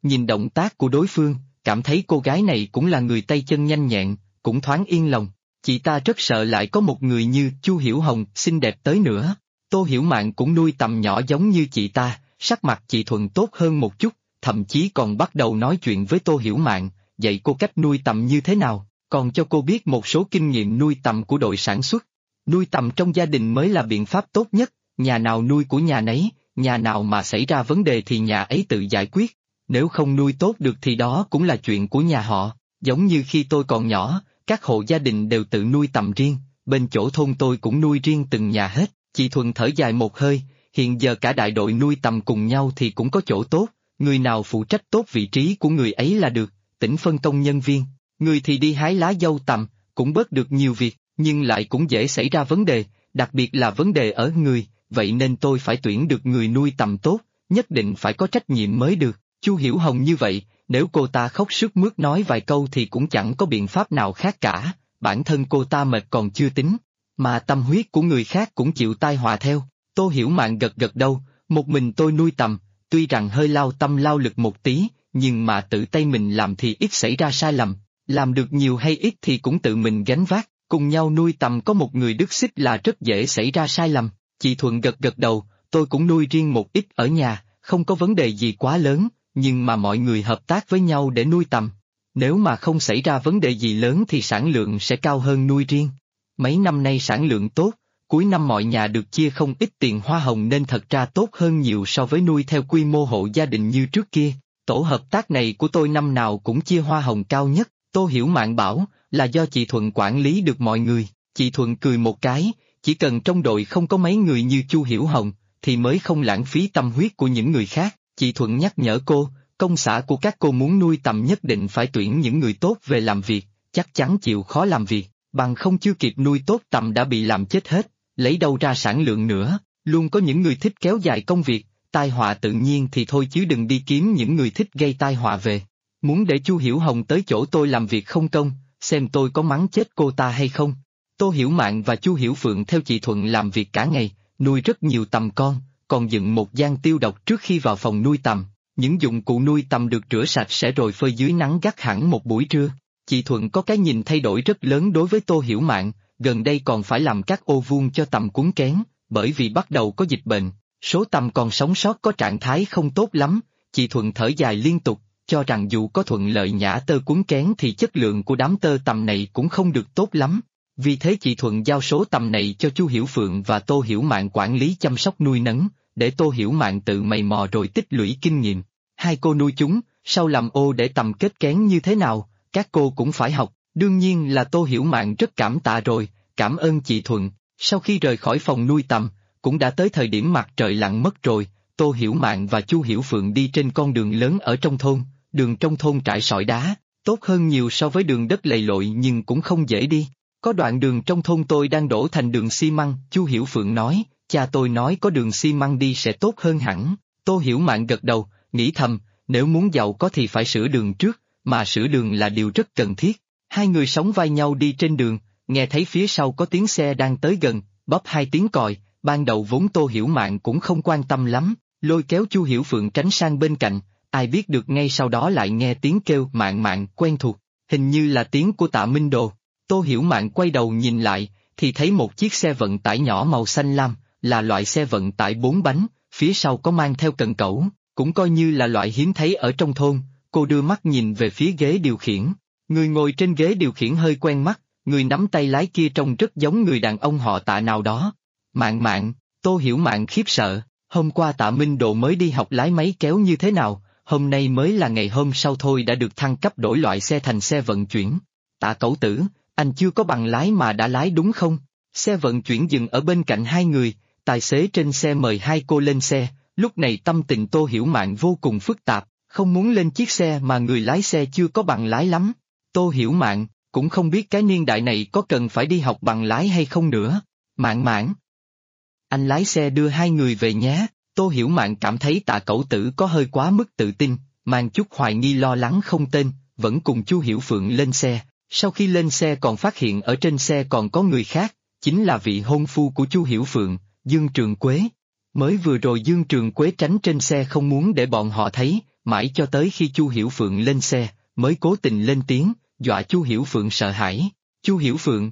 nhìn động tác của đối phương, cảm thấy cô gái này cũng là người tay chân nhanh nhẹn, cũng thoáng yên lòng. Chị ta rất sợ lại có một người như Chu Hiểu Hồng xinh đẹp tới nữa. Tô Hiểu Mạn cũng nuôi tầm nhỏ giống như chị ta, sắc mặt chị Thuận tốt hơn một chút, thậm chí còn bắt đầu nói chuyện với Tô Hiểu Mạn, dạy cô cách nuôi tầm như thế nào, còn cho cô biết một số kinh nghiệm nuôi tầm của đội sản xuất. Nuôi tầm trong gia đình mới là biện pháp tốt nhất, nhà nào nuôi của nhà nấy, nhà nào mà xảy ra vấn đề thì nhà ấy tự giải quyết, nếu không nuôi tốt được thì đó cũng là chuyện của nhà họ. Giống như khi tôi còn nhỏ, các hộ gia đình đều tự nuôi tầm riêng, bên chỗ thôn tôi cũng nuôi riêng từng nhà hết. Chị Thuận thở dài một hơi, hiện giờ cả đại đội nuôi tầm cùng nhau thì cũng có chỗ tốt, người nào phụ trách tốt vị trí của người ấy là được, tỉnh phân công nhân viên, người thì đi hái lá dâu tầm, cũng bớt được nhiều việc, nhưng lại cũng dễ xảy ra vấn đề, đặc biệt là vấn đề ở người, vậy nên tôi phải tuyển được người nuôi tầm tốt, nhất định phải có trách nhiệm mới được. Chu Hiểu Hồng như vậy, nếu cô ta khóc sướt mướt nói vài câu thì cũng chẳng có biện pháp nào khác cả, bản thân cô ta mệt còn chưa tính, mà tâm huyết của người khác cũng chịu tai họa theo. Tô Hiểu Mạn gật gật đầu, một mình tôi nuôi tầm, tuy rằng hơi lao tâm lao lực một tí, nhưng mà tự tay mình làm thì ít xảy ra sai lầm, làm được nhiều hay ít thì cũng tự mình gánh vác, cùng nhau nuôi tầm có một người đứt xích là rất dễ xảy ra sai lầm. Chị Thuận gật gật đầu, tôi cũng nuôi riêng một ít ở nhà, không có vấn đề gì quá lớn, nhưng mà mọi người hợp tác với nhau để nuôi tầm. Nếu mà không xảy ra vấn đề gì lớn thì sản lượng sẽ cao hơn nuôi riêng. Mấy năm nay sản lượng tốt, cuối năm mọi nhà được chia không ít tiền hoa hồng nên thật ra tốt hơn nhiều so với nuôi theo quy mô hộ gia đình như trước kia. Tổ hợp tác này của tôi năm nào cũng chia hoa hồng cao nhất, Tô Hiểu Mạn bảo, là do chị Thuận quản lý được mọi người. Chị Thuận cười một cái, chỉ cần trong đội không có mấy người như Chu Hiểu Hồng, thì mới không lãng phí tâm huyết của những người khác. Chị Thuận nhắc nhở cô, công xã của các cô muốn nuôi tầm nhất định phải tuyển những người tốt về làm việc, chắc chắn chịu khó làm việc, bằng không chưa kịp nuôi tốt tầm đã bị làm chết hết, lấy đâu ra sản lượng nữa, luôn có những người thích kéo dài công việc, tai họa tự nhiên thì thôi chứ đừng đi kiếm những người thích gây tai họa về. Muốn để Chu Hiểu Hồng tới chỗ tôi làm việc không công, xem tôi có mắng chết cô ta hay không. Tô Hiểu Mạn và Chu Hiểu Phượng theo chị Thuận làm việc cả ngày, nuôi rất nhiều tầm con, còn dựng một gian tiêu độc trước khi vào phòng nuôi tầm. Những dụng cụ nuôi tầm được rửa sạch sẽ rồi phơi dưới nắng gắt hẳn một buổi trưa. Chị Thuận có cái nhìn thay đổi rất lớn đối với Tô Hiểu Mạn, gần đây còn phải làm các ô vuông cho tầm cuốn kén, bởi vì bắt đầu có dịch bệnh, số tầm còn sống sót có trạng thái không tốt lắm. Chị Thuận thở dài liên tục, cho rằng dù có thuận lợi nhả tơ cuốn kén thì chất lượng của đám tơ tầm này cũng không được tốt lắm. Vì thế chị Thuận giao số tầm này cho Chu Hiểu Phượng và Tô Hiểu Mạn quản lý chăm sóc nuôi nấng, để Tô Hiểu Mạn tự mày mò rồi tích lũy kinh nghiệm. Hai cô nuôi chúng, sau làm ô để tầm kết kén như thế nào, các cô cũng phải học, đương nhiên là Tô Hiểu Mạn rất cảm tạ rồi, cảm ơn chị Thuận. Sau khi rời khỏi phòng nuôi tầm, cũng đã tới thời điểm mặt trời lặn mất rồi, Tô Hiểu Mạn và Chu Hiểu Phượng đi trên con đường lớn ở trong thôn, đường trong thôn trải sỏi đá, tốt hơn nhiều so với đường đất lầy lội nhưng cũng không dễ đi. Có đoạn đường trong thôn tôi đang đổ thành đường xi măng, Chu Hiểu Phượng nói, cha tôi nói có đường xi măng đi sẽ tốt hơn hẳn. Tô Hiểu Mạn gật đầu, nghĩ thầm, nếu muốn giàu có thì phải sửa đường trước, mà sửa đường là điều rất cần thiết. Hai người sóng vai nhau đi trên đường, nghe thấy phía sau có tiếng xe đang tới gần, bóp hai tiếng còi, ban đầu vốn Tô Hiểu Mạn cũng không quan tâm lắm, lôi kéo Chu Hiểu Phượng tránh sang bên cạnh, ai biết được ngay sau đó lại nghe tiếng kêu Mạn Mạn quen thuộc, hình như là tiếng của Tạ Minh Đồ. Tô Hiểu Mạn quay đầu nhìn lại, thì thấy một chiếc xe vận tải nhỏ màu xanh lam, là loại xe vận tải 4 bánh, phía sau có mang theo cần cẩu, cũng coi như là loại hiếm thấy ở trong thôn. Cô đưa mắt nhìn về phía ghế điều khiển, người ngồi trên ghế điều khiển hơi quen mắt, người nắm tay lái kia trông rất giống người đàn ông họ Tạ nào đó. Mạn Mạn, Tô Hiểu Mạn khiếp sợ, hôm qua Tạ Minh Độ mới đi học lái máy kéo như thế nào, hôm nay mới là ngày hôm sau thôi đã được thăng cấp đổi loại xe thành xe vận chuyển. Tạ Cẩu Tử, anh chưa có bằng lái mà đã lái đúng không? Xe vận chuyển dừng ở bên cạnh hai người, tài xế trên xe mời hai cô lên xe, lúc này tâm tình Tô Hiểu Mạn vô cùng phức tạp, không muốn lên chiếc xe mà người lái xe chưa có bằng lái lắm. Tô Hiểu Mạn, cũng không biết cái niên đại này có cần phải đi học bằng lái hay không nữa. Mạn Mạn, anh lái xe đưa hai người về nhé. Tô Hiểu Mạn cảm thấy Tạ Cẩu Tử có hơi quá mức tự tin, mang chút hoài nghi lo lắng không tên, vẫn cùng Chu Hiểu Phượng lên xe. Sau khi lên xe còn phát hiện ở trên xe còn có người khác, chính là vị hôn phu của Chu Hiểu Phượng, Dương Trường Quế. Mới vừa rồi Dương Trường Quế tránh trên xe không muốn để bọn họ thấy, mãi cho tới khi Chu Hiểu Phượng lên xe, mới cố tình lên tiếng, dọa Chu Hiểu Phượng sợ hãi. Chu Hiểu Phượng,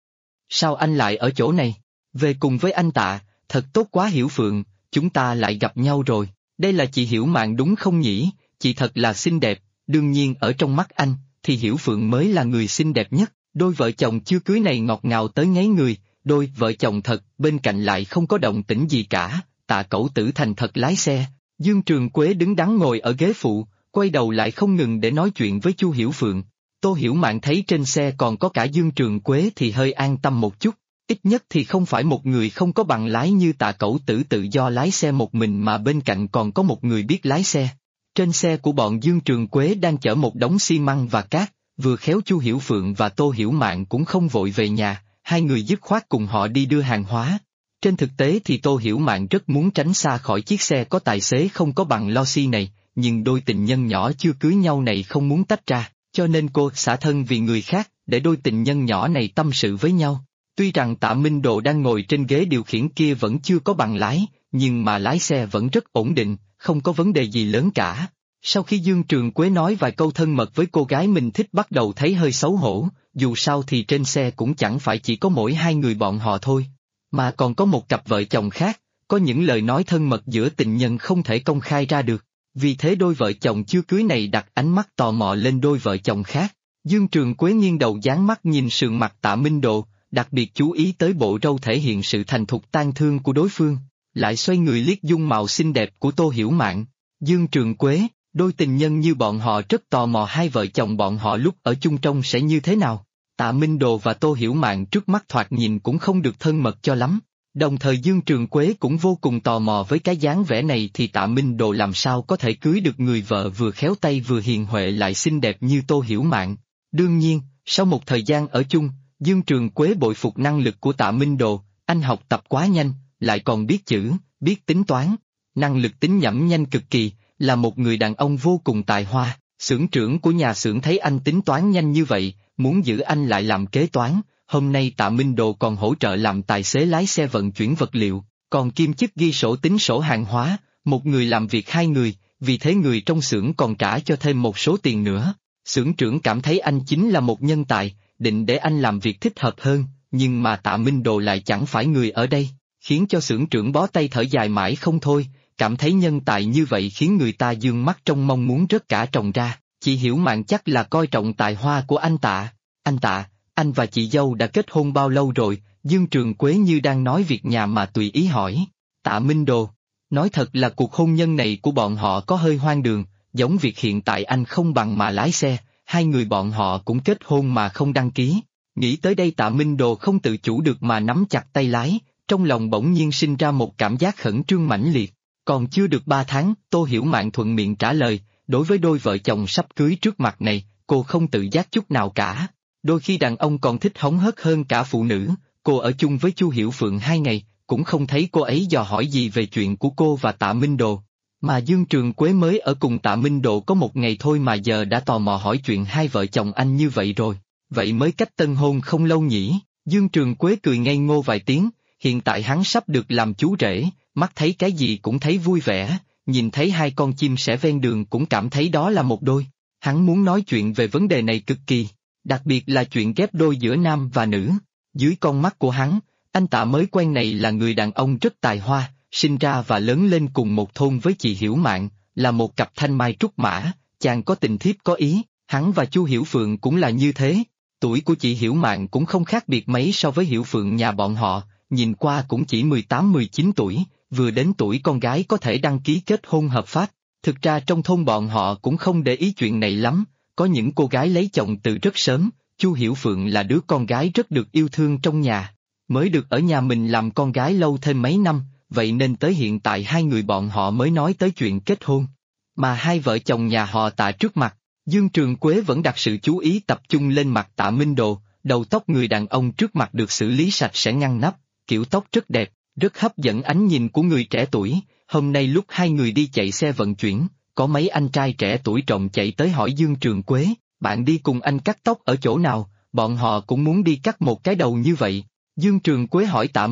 sao anh lại ở chỗ này? Về cùng với anh Tạ, thật tốt quá Hiểu Phượng, chúng ta lại gặp nhau rồi. Đây là chị Hiểu Mạn đúng không nhỉ? Chị thật là xinh đẹp, đương nhiên ở trong mắt anh, thì Hiểu Phượng mới là người xinh đẹp nhất. Đôi vợ chồng chưa cưới này ngọt ngào tới ngấy người, đôi vợ chồng thật, bên cạnh lại không có động tĩnh gì cả. Tạ Cẩu Tử thành thật lái xe, Dương Trường Quế đứng đắn ngồi ở ghế phụ, quay đầu lại không ngừng để nói chuyện với Chu Hiểu Phượng. Tô Hiểu Mạn thấy trên xe còn có cả Dương Trường Quế thì hơi an tâm một chút, ít nhất thì không phải một người không có bằng lái như Tạ Cẩu Tử tự do lái xe một mình mà bên cạnh còn có một người biết lái xe. Trên xe của bọn Dương Trường Quế đang chở một đống xi măng và cát, vừa khéo Chu Hiểu Phượng và Tô Hiểu Mạn cũng không vội về nhà, hai người dứt khoát cùng họ đi đưa hàng hóa. Trên thực tế thì Tô Hiểu Mạn rất muốn tránh xa khỏi chiếc xe có tài xế không có bằng lo xi này, nhưng đôi tình nhân nhỏ chưa cưới nhau này không muốn tách ra, cho nên cô xả thân vì người khác, để đôi tình nhân nhỏ này tâm sự với nhau. Tuy rằng Tạ Minh Đồ đang ngồi trên ghế điều khiển kia vẫn chưa có bằng lái, nhưng mà lái xe vẫn rất ổn định, không có vấn đề gì lớn cả. Sau khi Dương Trường Quế nói vài câu thân mật với cô gái mình thích bắt đầu thấy hơi xấu hổ, dù sao thì trên xe cũng chẳng phải chỉ có mỗi hai người bọn họ thôi, mà còn có một cặp vợ chồng khác, có những lời nói thân mật giữa tình nhân không thể công khai ra được. Vì thế đôi vợ chồng chưa cưới này đặt ánh mắt tò mò lên đôi vợ chồng khác. Dương Trường Quế nghiêng đầu dán mắt nhìn sườn mặt Tạ Minh Độ, đặc biệt chú ý tới bộ râu thể hiện sự thành thục tang thương của đối phương, lại xoay người liếc dung mạo xinh đẹp của Tô Hiểu Mạn. Dương Trường Quế, đôi tình nhân như bọn họ rất tò mò hai vợ chồng bọn họ lúc ở chung trông sẽ như thế nào. Tạ Minh Đồ và Tô Hiểu Mạn trước mắt thoạt nhìn cũng không được thân mật cho lắm. Đồng thời Dương Trường Quế cũng vô cùng tò mò với cái dáng vẻ này thì Tạ Minh Đồ làm sao có thể cưới được người vợ vừa khéo tay vừa hiền huệ lại xinh đẹp như Tô Hiểu Mạn. Đương nhiên, sau một thời gian ở chung, Dương Trường Quế bội phục năng lực của Tạ Minh Đồ, anh học tập quá nhanh, lại còn biết chữ, biết tính toán, năng lực tính nhẩm nhanh cực kỳ, là một người đàn ông vô cùng tài hoa. Xưởng trưởng của nhà xưởng thấy anh tính toán nhanh như vậy, muốn giữ anh lại làm kế toán. Hôm nay Tạ Minh Đồ còn hỗ trợ làm tài xế lái xe vận chuyển vật liệu, còn kiêm chức ghi sổ tính sổ hàng hóa, một người làm việc hai người, vì thế người trong xưởng còn trả cho thêm một số tiền nữa. Xưởng trưởng cảm thấy anh chính là một nhân tài, định để anh làm việc thích hợp hơn, nhưng mà Tạ Minh Đồ lại chẳng phải người ở đây, khiến cho xưởng trưởng bó tay thở dài mãi không thôi, cảm thấy nhân tài như vậy khiến người ta dương mắt trong mong muốn rớt cả tròng ra. Chị Hiểu Mạn chắc là coi trọng tài hoa của anh Tạ. Anh Tạ, anh và chị dâu đã kết hôn bao lâu rồi? Dương Trường Quế như đang nói việc nhà mà tùy ý hỏi. Tạ Minh Đồ, nói thật là cuộc hôn nhân này của bọn họ có hơi hoang đường, giống việc hiện tại anh không bằng mà lái xe, hai người bọn họ cũng kết hôn mà không đăng ký. Nghĩ tới đây Tạ Minh Đồ không tự chủ được mà nắm chặt tay lái, trong lòng bỗng nhiên sinh ra một cảm giác khẩn trương mãnh liệt. Còn chưa được 3 tháng, Tô Hiểu Mạn thuận miệng trả lời, đối với đôi vợ chồng sắp cưới trước mặt này, cô không tự giác chút nào cả. Đôi khi đàn ông còn thích hóng hớt hơn cả phụ nữ, cô ở chung với Chu Hiểu Phượng 2 ngày, cũng không thấy cô ấy dò hỏi gì về chuyện của cô và Tạ Minh Đồ. Mà Dương Trường Quế mới ở cùng Tạ Minh Đồ có 1 ngày thôi mà giờ đã tò mò hỏi chuyện hai vợ chồng anh như vậy rồi, vậy mới cách tân hôn không lâu nhỉ? Dương Trường Quế cười ngây ngô vài tiếng, hiện tại hắn sắp được làm chú rể, mắt thấy cái gì cũng thấy vui vẻ, nhìn thấy hai con chim sẻ ven đường cũng cảm thấy đó là một đôi. Hắn muốn nói chuyện về vấn đề này cực kỳ, đặc biệt là chuyện ghép đôi giữa nam và nữ. Dưới con mắt của hắn, anh Tạ mới quen này là người đàn ông rất tài hoa, sinh ra và lớn lên cùng một thôn với chị Hiểu Mạn, là một cặp thanh mai trúc mã, chàng có tình thiếp có ý, hắn và Chu Hiểu Phượng cũng là như thế. Tuổi của chị Hiểu Mạn cũng không khác biệt mấy so với Hiểu Phượng nhà bọn họ, nhìn qua cũng chỉ 18-19 tuổi, vừa đến tuổi con gái có thể đăng ký kết hôn hợp pháp. Thực ra trong thôn bọn họ cũng không để ý chuyện này lắm, có những cô gái lấy chồng từ rất sớm, Chu Hiểu Phượng là đứa con gái rất được yêu thương trong nhà, mới được ở nhà mình làm con gái lâu thêm mấy năm, vậy nên tới hiện tại hai người bọn họ mới nói tới chuyện kết hôn. Mà hai vợ chồng nhà họ Tạ trước mặt, Dương Trường Quế vẫn đặt sự chú ý tập trung lên mặt Tạ Minh Đồ, đầu tóc người đàn ông trước mặt được xử lý sạch sẽ ngăn nắp, kiểu tóc rất đẹp, rất hấp dẫn ánh nhìn của người trẻ tuổi. Hôm nay lúc hai người đi chạy xe vận chuyển, có mấy anh trai trẻ tuổi trộm chạy tới hỏi Dương Trường Quế, bạn đi cùng anh cắt tóc ở chỗ nào, bọn họ cũng muốn đi cắt một cái đầu như vậy. Dương Trường Quế hỏi Tạ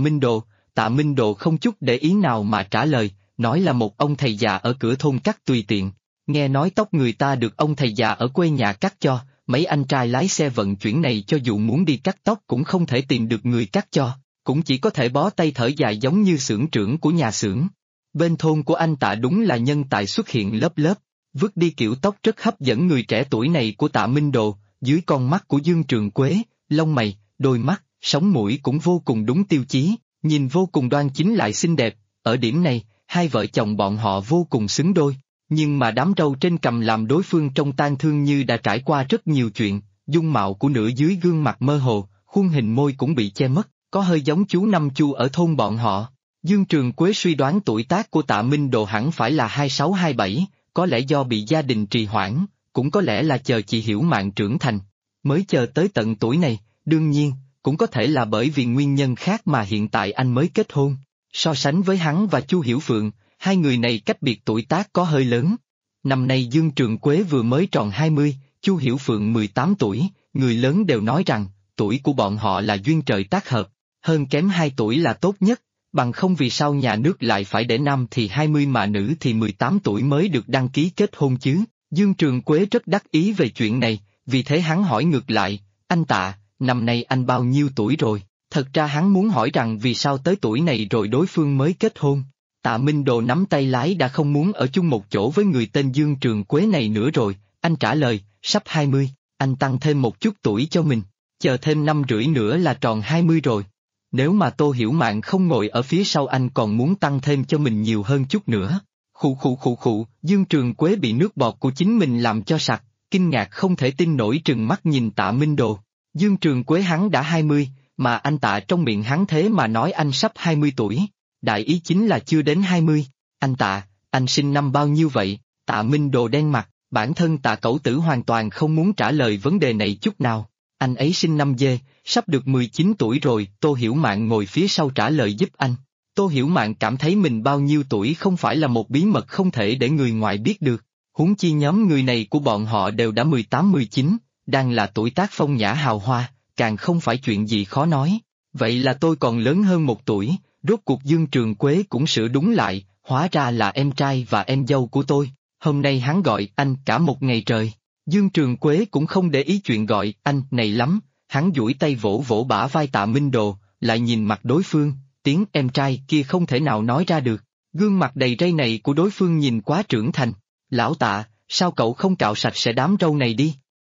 Minh Đồ không chút để ý nào mà trả lời, nói là một ông thầy già ở cửa thôn cắt tùy tiện. nghe nói tóc người ta được ông thầy già ở quê nhà cắt cho, mấy anh trai lái xe vận chuyển này cho dù muốn đi cắt tóc cũng không thể tìm được người cắt cho, cũng chỉ có thể bó tay thở dài giống như xưởng trưởng của nhà xưởng. Bên thôn của anh Tạ đúng là nhân tài xuất hiện lớp lớp, vứt đi kiểu tóc rất hấp dẫn người trẻ tuổi này của Tạ Minh Đồ, dưới con mắt của Dương Trường Quế, lông mày, đôi mắt, sống mũi cũng vô cùng đúng tiêu chí, nhìn vô cùng đoan chính lại xinh đẹp, ở điểm này, hai vợ chồng bọn họ vô cùng xứng đôi. Nhưng mà đám râu trên cằm làm đối phương trông tang thương như đã trải qua rất nhiều chuyện, dung mạo của nửa dưới gương mặt mơ hồ, khuôn hình môi cũng bị che mất, có hơi giống chú Năm Chu ở thôn bọn họ. Dương Trường Quế suy đoán tuổi tác của Tạ Minh Đồ hẳn phải là 26-27, có lẽ do bị gia đình trì hoãn, cũng có lẽ là chờ chị Hiểu Mạn trưởng thành, mới chờ tới tận tuổi này, đương nhiên, cũng có thể là bởi vì nguyên nhân khác mà hiện tại anh mới kết hôn. So sánh với hắn và Chu Hiểu Phượng, hai người này cách biệt tuổi tác có hơi lớn. Năm nay Dương Trường Quế vừa mới tròn 20, Chu Hiểu Phượng 18 tuổi, người lớn đều nói rằng, tuổi của bọn họ là duyên trời tác hợp, hơn kém 2 tuổi là tốt nhất, bằng không vì sao nhà nước lại phải để nam thì 20 mà nữ thì 18 tuổi mới được đăng ký kết hôn chứ. Dương Trường Quế rất đắc ý về chuyện này, vì thế hắn hỏi ngược lại, anh Tạ, năm nay anh bao nhiêu tuổi rồi? Thật ra hắn muốn hỏi rằng vì sao tới tuổi này rồi đối phương mới kết hôn. Tạ Minh Đồ nắm tay lái đã không muốn ở chung một chỗ với người tên Dương Trường Quế này nữa rồi, anh trả lời, sắp 20, anh tăng thêm một chút tuổi cho mình, chờ thêm 5 rưỡi nữa là tròn 20 rồi. Nếu mà Tô Hiểu Mạn không ngồi ở phía sau anh còn muốn tăng thêm cho mình nhiều hơn chút nữa. Khụ, Dương Trường Quế bị nước bọt của chính mình làm cho sặc, kinh ngạc không thể tin nổi trừng mắt nhìn Tạ Minh Đồ. Dương Trường Quế hắn đã 20, mà anh Tạ trong miệng hắn thế mà nói anh sắp 20 tuổi. Đại ý chính là chưa đến 20, anh Tạ, anh sinh năm bao nhiêu vậy? Tạ Minh Đồ đen mặt, bản thân Tạ Cẩu Tử hoàn toàn không muốn trả lời vấn đề này chút nào. Anh ấy sinh năm Dê, sắp được 19 tuổi rồi, Tô Hiểu Mạn ngồi phía sau trả lời giúp anh. Tô Hiểu Mạn cảm thấy mình bao nhiêu tuổi không phải là một bí mật không thể để người ngoài biết được, huống chi nhóm người này của bọn họ đều đã 18-19, đang là tuổi tác phong nhã hào hoa, càng không phải chuyện gì khó nói. Vậy là tôi còn lớn hơn 1 tuổi. Rốt cuộc Dương Trường Quế cũng sửa đúng lại, hóa ra là em trai và em dâu của tôi, hôm nay hắn gọi anh cả một ngày trời. Dương Trường Quế cũng không để ý chuyện gọi anh này lắm, hắn duỗi tay vỗ vỗ bả vai Tạ Minh Đồ, lại nhìn mặt đối phương, tiếng em trai kia không thể nào nói ra được, gương mặt đầy rây này của đối phương nhìn quá trưởng thành. Lão Tạ, sao cậu không cạo sạch sẽ đám râu này đi?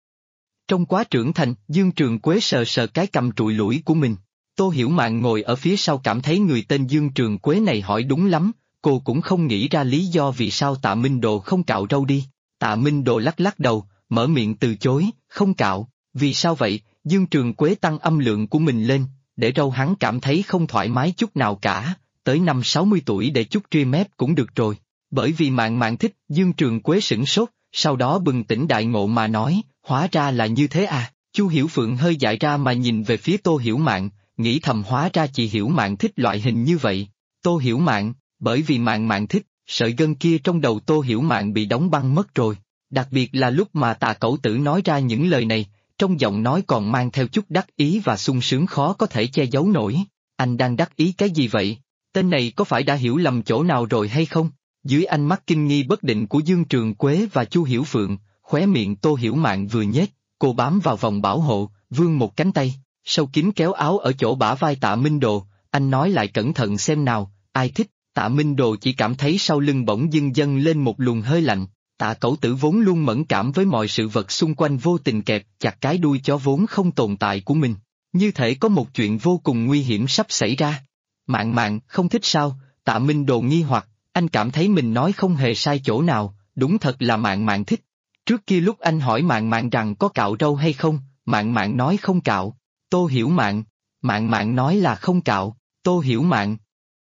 Trong quá trưởng thành, Dương Trường Quế sờ sờ cái cằm trụi lủi của mình. Tô Hiểu Mạn ngồi ở phía sau cảm thấy người tên Dương Trường Quế này hỏi đúng lắm, cô cũng không nghĩ ra lý do vì sao Tạ Minh Đồ không cạo râu đi. Tạ Minh Đồ lắc lắc đầu, mở miệng từ chối, không cạo, vì sao vậy? Dương Trường Quế tăng âm lượng của mình lên, để râu hắn cảm thấy không thoải mái chút nào cả, tới năm 60 tuổi để chút ria mép cũng được rồi. Bởi vì Mạn thích, Dương Trường Quế sửng sốt, sau đó bừng tỉnh đại ngộ mà nói, hóa ra là như thế à. Chu Hiểu Phượng hơi dại ra mà nhìn về phía Tô Hiểu Mạn, nghĩ thầm hóa ra chị Hiểu Mạn thích loại hình như vậy. Tô Hiểu Mạn, bởi vì Mạn thích, sợi gân kia trong đầu Tô Hiểu Mạn bị đóng băng mất rồi. Đặc biệt là lúc mà Tạ Cẩu Tử nói ra những lời này, trong giọng nói còn mang theo chút đắc ý và sung sướng khó có thể che giấu nổi. Anh đang đắc ý cái gì vậy? Tên này có phải đã hiểu lầm chỗ nào rồi hay không? Dưới ánh mắt kinh nghi bất định của Dương Trường Quế và Chu Hiểu Phượng, khóe miệng Tô Hiểu Mạn vừa nhếch, cô bám vào vòng bảo hộ, vươn một cánh tay, sâu kín kéo áo ở chỗ bả vai Tạ Minh Đồ, anh nói lại cẩn thận xem nào, ai thích? Tạ Minh Đồ chỉ cảm thấy sau lưng bỗng dưng dâng lên một luồng hơi lạnh. Tạ Cẩu Tử vốn luôn mẫn cảm với mọi sự vật xung quanh vô tình kẹp chặt cái đuôi chó vốn không tồn tại của mình, như thể có một chuyện vô cùng nguy hiểm sắp xảy ra. Mạn không thích sao? Tạ Minh Đồ nghi hoặc, anh cảm thấy mình nói không hề sai chỗ nào, đúng thật là Mạn thích. Trước kia lúc anh hỏi Mạn rằng có cạo râu hay không, Mạn nói không cạo. Tô Hiểu Mạn, Mạn nói là không cạo. Tô Hiểu Mạn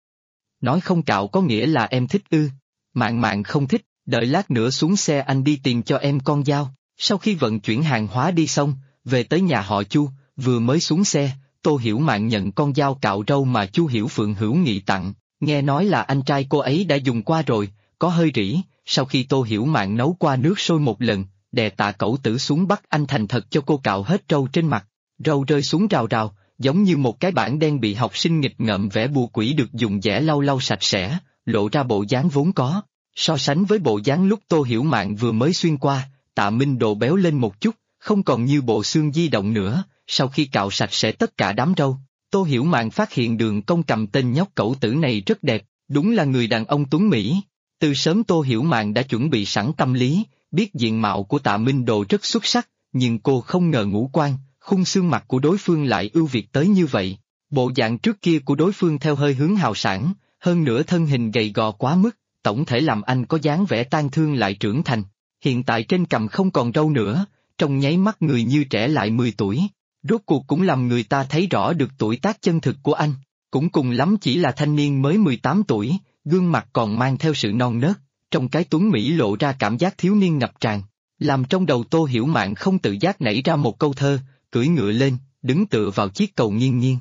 nói không cạo có nghĩa là em thích ư? Mạn không thích. Đợi lát nữa xuống xe anh đi tìm cho em con dao. Sau khi vận chuyển hàng hóa đi xong, về tới nhà họ Chu, vừa mới xuống xe, Tô Hiểu Mạn nhận con dao cạo râu mà Chu Hiểu Phượng hữu nghị tặng, nghe nói là anh trai cô ấy đã dùng qua rồi, có hơi rỉ. Sau khi Tô Hiểu Mạn nấu qua nước sôi một lần, đè Tạ Cẩu Tử xuống bắt anh thành thật cho cô cạo hết râu trên mặt, râu rơi xuống rào rào, giống như một cái bảng đen bị học sinh nghịch ngợm vẽ bùa quỷ được dùng dẻ lau sạch sẽ, lộ ra bộ dáng vốn có. So sánh với bộ dáng lúc Tô Hiểu Mạn vừa mới xuyên qua, Tạ Minh Độ béo lên một chút, không còn như bộ xương di động nữa, sau khi cạo sạch sẽ tất cả đám râu. Tô Hiểu Mạn phát hiện Đường Công cầm tên nhóc cẩu tử này rất đẹp, đúng là người đàn ông tuấn Mỹ. Từ sớm Tô Hiểu Mạn đã chuẩn bị sẵn tâm lý, biết diện mạo của Tạ Minh Độ rất xuất sắc, nhưng cô không ngờ ngũ quan, khung xương mặt của đối phương lại ưu việt tới như vậy. Bộ dạng trước kia của đối phương theo hơi hướng hào sảng, hơn nữa thân hình gầy gò quá mức, tổng thể làm anh có dáng vẻ tang thương lại trưởng thành. Hiện tại trên cằm không còn râu nữa, trong nháy mắt người như trẻ lại 10 tuổi. Rốt cuộc cũng làm người ta thấy rõ được tuổi tác chân thực của anh, cũng cùng lắm chỉ là thanh niên mới 18 tuổi, gương mặt còn mang theo sự non nớt, trong cái tuấn Mỹ lộ ra cảm giác thiếu niên ngập tràn, làm trong đầu Tô Hiểu Mạn không tự giác nảy ra một câu thơ, cưỡi ngựa lên, đứng tựa vào chiếc cầu nghiêng nghiêng.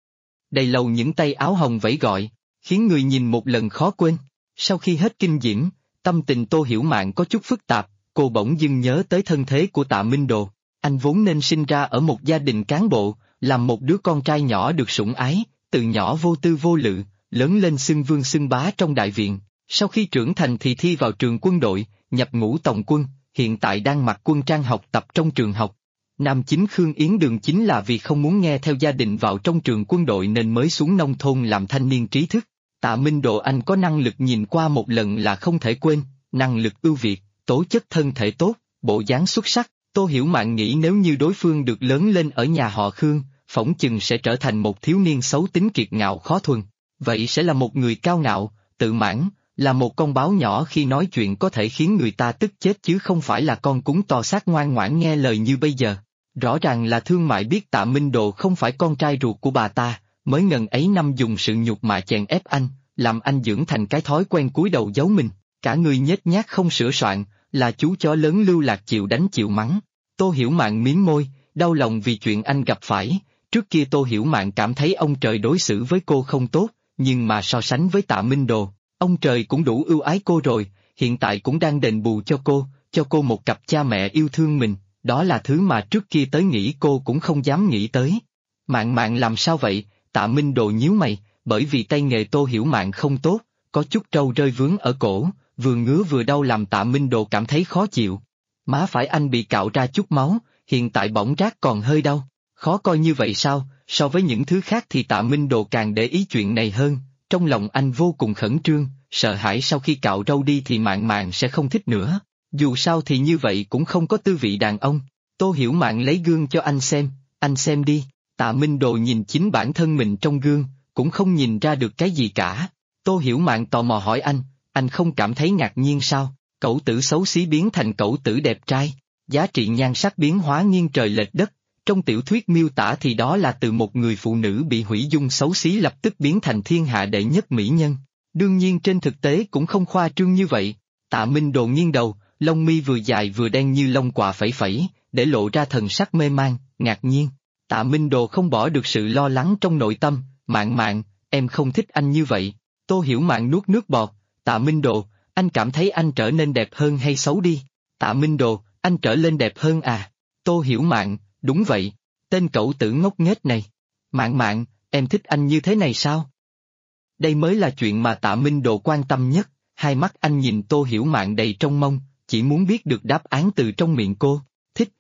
Đầy lầu những tay áo hồng vẫy gọi, khiến người nhìn một lần khó quên. Sau khi hết kinh diễm, tâm tình Tô Hiểu Mạn có chút phức tạp, cô bỗng dưng nhớ tới thân thế của Tạ Minh Đồ. Anh vốn nên sinh ra ở một gia đình cán bộ, làm một đứa con trai nhỏ được sủng ái, từ nhỏ vô tư vô lự, lớn lên xưng vương xưng bá trong đại viện. Sau khi trưởng thành thì thi vào trường quân đội, nhập ngũ tổng quân, hiện tại đang mặc quân trang học tập trong trường học. Nam chính Khương Yến Đường chính là vì không muốn nghe theo gia đình vào trong trường quân đội nên mới xuống nông thôn làm thanh niên trí thức. Tạ Minh Độ anh có năng lực nhìn qua một lần là không thể quên, năng lực ưu việt, tố chất thân thể tốt, bộ dáng xuất sắc. Tô Hiểu Mạn nghĩ nếu như đối phương được lớn lên ở nhà họ Khương, phỏng chừng sẽ trở thành một thiếu niên xấu tính kiệt ngạo khó thuần. Vậy sẽ là một người cao ngạo, tự mãn, là một con báo nhỏ khi nói chuyện có thể khiến người ta tức chết chứ không phải là con cún to xác ngoan ngoãn nghe lời như bây giờ. Rõ ràng là Thương Mại biết Tạ Minh Độ không phải con trai ruột của bà ta, mới ngần ấy năm dùng sự nhục mạ chèn ép anh, làm anh dưỡng thành cái thói quen cúi đầu giấu mình, cả người nhếch nhác không sửa soạn, là chú chó lớn lưu lạc chịu đánh chịu mắng. Tô Hiểu Mạn mím môi, đau lòng vì chuyện anh gặp phải. Trước kia Tô Hiểu Mạn cảm thấy ông trời đối xử với cô không tốt, nhưng mà so sánh với Tạ Minh Đồ, ông trời cũng đủ ưu ái cô rồi, hiện tại cũng đang đền bù cho cô một cặp cha mẹ yêu thương mình, đó là thứ mà trước kia tới nghĩ cô cũng không dám nghĩ tới. Mạn Mạn làm sao vậy? Tạ Minh Đồ nhíu mày, bởi vì tay nghề Tô Hiểu Mạn không tốt, có chút râu rơi vướng ở cổ, vừa ngứa vừa đau làm Tạ Minh Đồ cảm thấy khó chịu. Má phải anh bị cạo ra chút máu, hiện tại bỏng rát còn hơi đau, khó coi như vậy sao? So với những thứ khác thì Tạ Minh Đồ càng để ý chuyện này hơn, trong lòng anh vô cùng khẩn trương, sợ hãi sau khi cạo râu đi thì Mạn Mạn sẽ không thích nữa, dù sao thì như vậy cũng không có tư vị đàn ông. Tô Hiểu Mạn lấy gương cho anh xem đi. Tạ Minh Đồ nhìn chính bản thân mình trong gương, cũng không nhìn ra được cái gì cả. Tô Hiểu Mạn tò mò hỏi anh không cảm thấy ngạc nhiên sao? Cẩu tử xấu xí biến thành cẩu tử đẹp trai, giá trị nhan sắc biến hóa nghiêng trời lệch đất. Trong tiểu thuyết miêu tả thì đó là từ một người phụ nữ bị hủy dung xấu xí lập tức biến thành thiên hạ đệ nhất mỹ nhân. Đương nhiên trên thực tế cũng không khoa trương như vậy. Tạ Minh Đồ nghiêng đầu, lông mi vừa dài vừa đen như lông quạ phẩy phẩy, để lộ ra thần sắc mê man, ngạc nhiên. Tạ Minh Đồ không bỏ được sự lo lắng trong nội tâm, Mạn Mạn, em không thích anh như vậy. Tô Hiểu Mạn nuốt nước bọt, Tạ Minh Đồ, anh cảm thấy anh trở nên đẹp hơn hay xấu đi? Tạ Minh Đồ, anh trở lên đẹp hơn à? Tô Hiểu Mạn, đúng vậy, tên cẩu tử ngốc nghếch này. Mạn Mạn, em thích anh như thế này sao? Đây mới là chuyện mà Tạ Minh Đồ quan tâm nhất, hai mắt anh nhìn Tô Hiểu Mạn đầy trông mong, chỉ muốn biết được đáp án từ trong miệng cô, thích.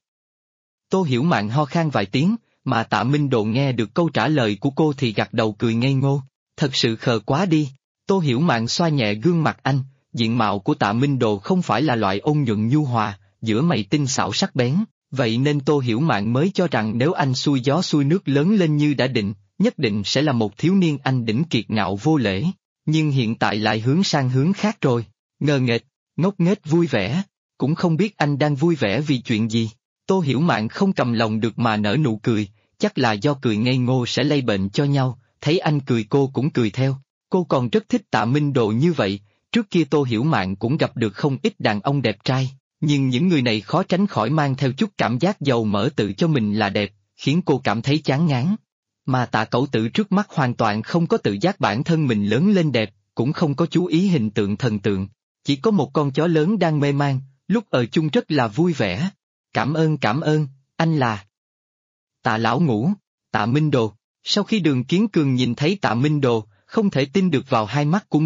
Tô Hiểu Mạn ho khan vài tiếng, mà Tạ Minh Đồ nghe được câu trả lời của cô thì gật đầu cười ngây ngô, thật sự khờ quá đi. Tô Hiểu Mạn xoa nhẹ gương mặt anh, diện mạo của Tạ Minh Đồ không phải là loại ôn nhuận nhu hòa, giữa mày tinh xảo sắc bén, vậy nên Tô Hiểu Mạn mới cho rằng nếu anh xuôi gió xuôi nước lớn lên như đã định, nhất định sẽ là một thiếu niên anh đỉnh kiệt ngạo vô lễ, nhưng hiện tại lại hướng sang hướng khác rồi, ngờ nghệch, ngốc nghếch vui vẻ, cũng không biết anh đang vui vẻ vì chuyện gì. Tô Hiểu Mạn không cầm lòng được mà nở nụ cười, chắc là do cười ngây ngô sẽ lây bệnh cho nhau, thấy anh cười cô cũng cười theo. Cô còn rất thích Tạ Minh Đồ như vậy, trước kia Tô Hiểu Mạn cũng gặp được không ít đàn ông đẹp trai, nhưng những người này khó tránh khỏi mang theo chút cảm giác giàu mỡ tự cho mình là đẹp, khiến cô cảm thấy chán ngán. Mà Tạ cẩu tử trước mắt hoàn toàn không có tự giác bản thân mình lớn lên đẹp, cũng không có chú ý hình tượng thần tượng, chỉ có một con chó lớn đang mê man, lúc ở chung rất là vui vẻ. Cảm ơn, anh là Tạ lão ngũ, Tạ Minh Đồ. Sau khi Đường Kiến Cường nhìn thấy Tạ Minh Đồ, không thể tin được vào hai mắt của mình,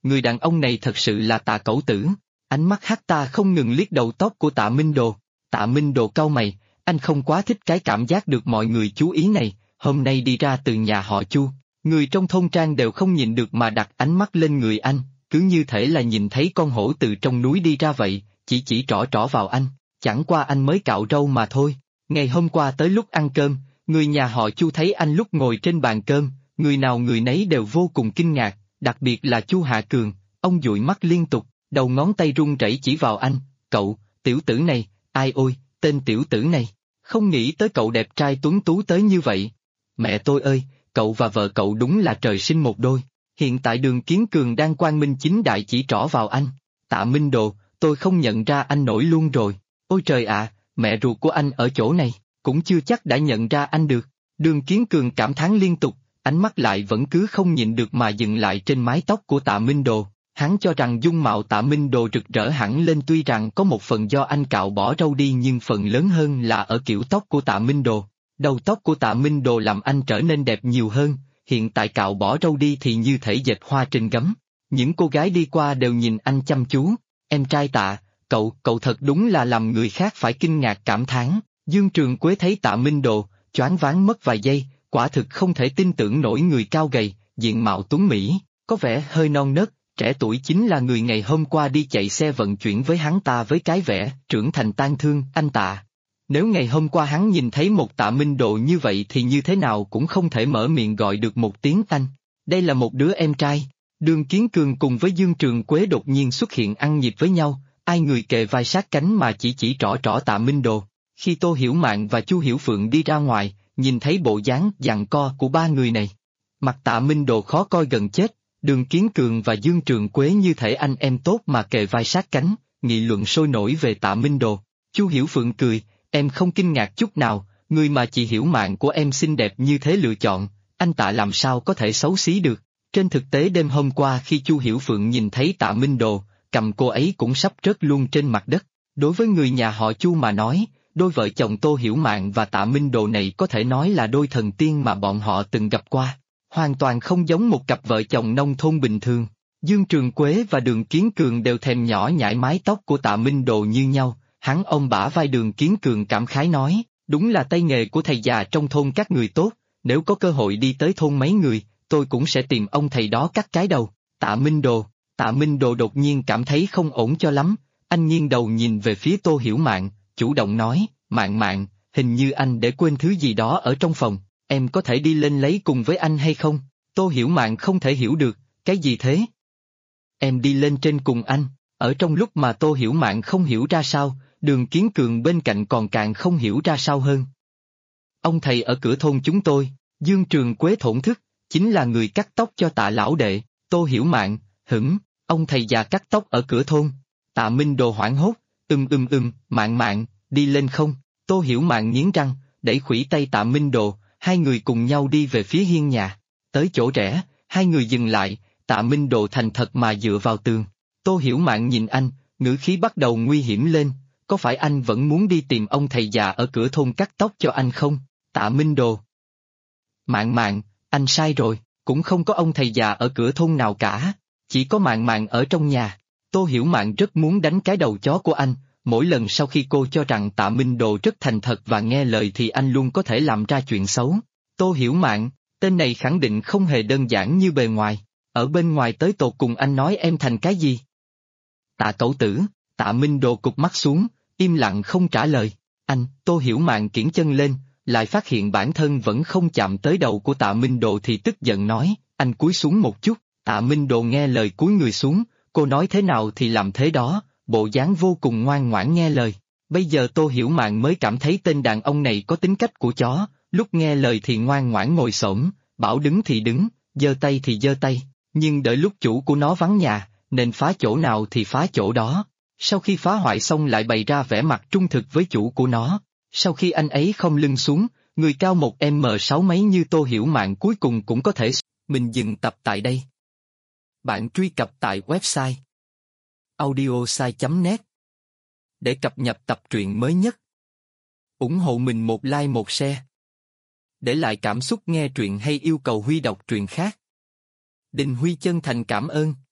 người đàn ông này thật sự là Tạ Cẩu Tử. Ánh mắt hắn ta không ngừng liếc đầu tóc của Tạ Minh Đồ. Tạ Minh Đồ cau mày, anh không quá thích cái cảm giác được mọi người chú ý này, hôm nay đi ra từ nhà họ Chu, người trong thôn trang đều không nhịn được mà đặt ánh mắt lên người anh, cứ như thể là nhìn thấy con hổ từ trong núi đi ra vậy, chỉ trỏ trỏ vào anh, chẳng qua anh mới cạo râu mà thôi. Ngày hôm qua tới lúc ăn cơm, người nhà họ Chu thấy anh lúc ngồi trên bàn cơm, người nào người nấy đều vô cùng kinh ngạc, đặc biệt là Chu Hạ Cường, ông dụi mắt liên tục, đầu ngón tay run rẩy chỉ vào anh, cậu, tiểu tử này, ai ôi, tên tiểu tử này, không nghĩ tới cậu đẹp trai tuấn tú tới như vậy. Mẹ tôi ơi, cậu và vợ cậu đúng là trời sinh một đôi. Hiện tại Đường Kiến Cường đang quang minh chính đại chỉ trỏ vào anh. Tạ Minh Đồ, tôi không nhận ra anh nổi luôn rồi. Ôi trời ạ, mẹ ruột của anh ở chỗ này, cũng chưa chắc đã nhận ra anh được. Đường Kiến Cường cảm thán liên tục, ánh mắt lại vẫn cứ không nhịn được mà dừng lại trên mái tóc của Tạ Minh Đồ. Hắn cho rằng dung mạo Tạ Minh Đồ rực rỡ hẳn lên, tuy rằng có một phần do anh cạo bỏ râu đi nhưng phần lớn hơn là ở kiểu tóc của Tạ Minh Đồ. Đầu tóc của Tạ Minh Đồ làm anh trở nên đẹp nhiều hơn, hiện tại cạo bỏ râu đi thì như thể dệt hoa trên gấm. Những cô gái đi qua đều nhìn anh chăm chú. Em trai Tạ, cậu thật đúng là làm người khác phải kinh ngạc cảm thán. Dương Trường Quế thấy Tạ Minh Đồ, choáng váng mất vài giây, quả thực không thể tin tưởng nổi người cao gầy, diện mạo tuấn mỹ, có vẻ hơi non nớt, trẻ tuổi chính là người ngày hôm qua đi chạy xe vận chuyển với hắn ta với cái vẻ trưởng thành tang thương, anh Tạ. Nếu ngày hôm qua hắn nhìn thấy một Tạ Minh Đồ như vậy thì như thế nào cũng không thể mở miệng gọi được một tiếng anh. Đây là một đứa em trai. Đường Kiến Cường cùng với Dương Trường Quế đột nhiên xuất hiện ăn nhịp với nhau, ai người kề vai sát cánh mà chỉ trỏ trỏ Tạ Minh Đồ. Khi Tô Hiểu Mạn và Chu Hiểu Phượng đi ra ngoài, nhìn thấy bộ dáng giằng co của ba người này, mặt Tạ Minh Đồ khó coi gần chết. Đường Kiến Cường và Dương Trường Quế như thể anh em tốt mà kề vai sát cánh, nghị luận sôi nổi về Tạ Minh Đồ. Chu Hiểu Phượng cười, em không kinh ngạc chút nào, người mà chị Hiểu Mạn của em xinh đẹp như thế lựa chọn, anh Tạ làm sao có thể xấu xí được. Trên thực tế đêm hôm qua khi Chu Hiểu Phượng nhìn thấy Tạ Minh Đồ, cầm cô ấy cũng sắp rớt luôn trên mặt đất. Đối với người nhà họ Chu mà nói, đôi vợ chồng Tô Hiểu Mạn và Tạ Minh Đồ này có thể nói là đôi thần tiên mà bọn họ từng gặp qua. Hoàn toàn không giống một cặp vợ chồng nông thôn bình thường. Dương Trường Quế và Đường Kiến Cường đều thèm nhỏ nhãi mái tóc của Tạ Minh Đồ như nhau, hắn ôm bả vai Đường Kiến Cường cảm khái nói, đúng là tay nghề của thầy già trong thôn các người tốt, nếu có cơ hội đi tới thôn mấy người, tôi cũng sẽ tìm ông thầy đó cắt cái đầu. Tạ Minh Đồ đột nhiên cảm thấy không ổn cho lắm, anh nghiêng đầu nhìn về phía Tô Hiểu Mạn, chủ động nói, Mạn, hình như anh để quên thứ gì đó ở trong phòng. Em có thể đi lên lấy cùng với anh hay không? Tô Hiểu Mạn không thể hiểu được, cái gì thế? Em đi lên trên cùng anh, ở trong lúc mà Tô Hiểu Mạn không hiểu ra sao, Đường Kiến Cường bên cạnh còn càng không hiểu ra sao hơn. Ông thầy ở cửa thôn chúng tôi, Dương Trường Quế thổn thức, chính là người cắt tóc cho Tạ lão đệ. Tô Hiểu Mạn, ông thầy già cắt tóc ở cửa thôn. Tạ Minh Đồ hoảng hốt, Mạn, đi lên không? Tô Hiểu Mạn nghiến răng, đẩy khuỷu tay Tạ Minh Đồ. Hai người cùng nhau đi về phía hiên nhà. Tới chỗ rẽ, hai người dừng lại, Tạ Minh Đồ thành thật mà dựa vào tường. Tô Hiểu Mạn nhìn anh, ngữ khí bắt đầu nguy hiểm lên, có phải anh vẫn muốn đi tìm ông thầy già ở cửa thôn cắt tóc cho anh không? Tạ Minh Đồ. Mạn, anh sai rồi, cũng không có ông thầy già ở cửa thôn nào cả, chỉ có Mạn ở trong nhà. Tô Hiểu Mạn rất muốn đánh cái đầu chó của anh. Mỗi lần sau khi cô cho rằng Tạ Minh Đồ rất thành thật và nghe lời thì anh luôn có thể làm ra chuyện xấu. Tô Hiểu Mạn, tên này khẳng định không hề đơn giản như bề ngoài. Ở bên ngoài tới tột cùng anh nói em thành cái gì? Tạ Cẩu Tử. Tạ Minh Đồ cụp mắt xuống, im lặng không trả lời. Anh, Tô Hiểu Mạn kiễng chân lên, lại phát hiện bản thân vẫn không chạm tới đầu của Tạ Minh Đồ thì tức giận nói, anh cúi xuống một chút. Tạ Minh Đồ nghe lời cúi người xuống, cô nói thế nào thì làm thế đó. Bộ dáng vô cùng ngoan ngoãn nghe lời. Bây giờ Tô Hiểu Mạn mới cảm thấy tên đàn ông này có tính cách của chó, lúc nghe lời thì ngoan ngoãn ngồi xổm, bảo đứng thì đứng, giơ tay thì giơ tay, nhưng đợi lúc chủ của nó vắng nhà, nên phá chỗ nào thì phá chỗ đó. Sau khi phá hoại xong lại bày ra vẻ mặt trung thực với chủ của nó. Sau khi anh ấy không lưng xuống, người cao 1m6 mấy như Tô Hiểu Mạn cuối cùng cũng có thể. Mình dừng tập tại đây. Bạn truy cập tại website audiosai.net để cập nhật tập truyện mới nhất. Ủng hộ mình một like một share. Để lại cảm xúc nghe truyện hay yêu cầu Huy đọc truyện khác. Đình Huy chân thành cảm ơn.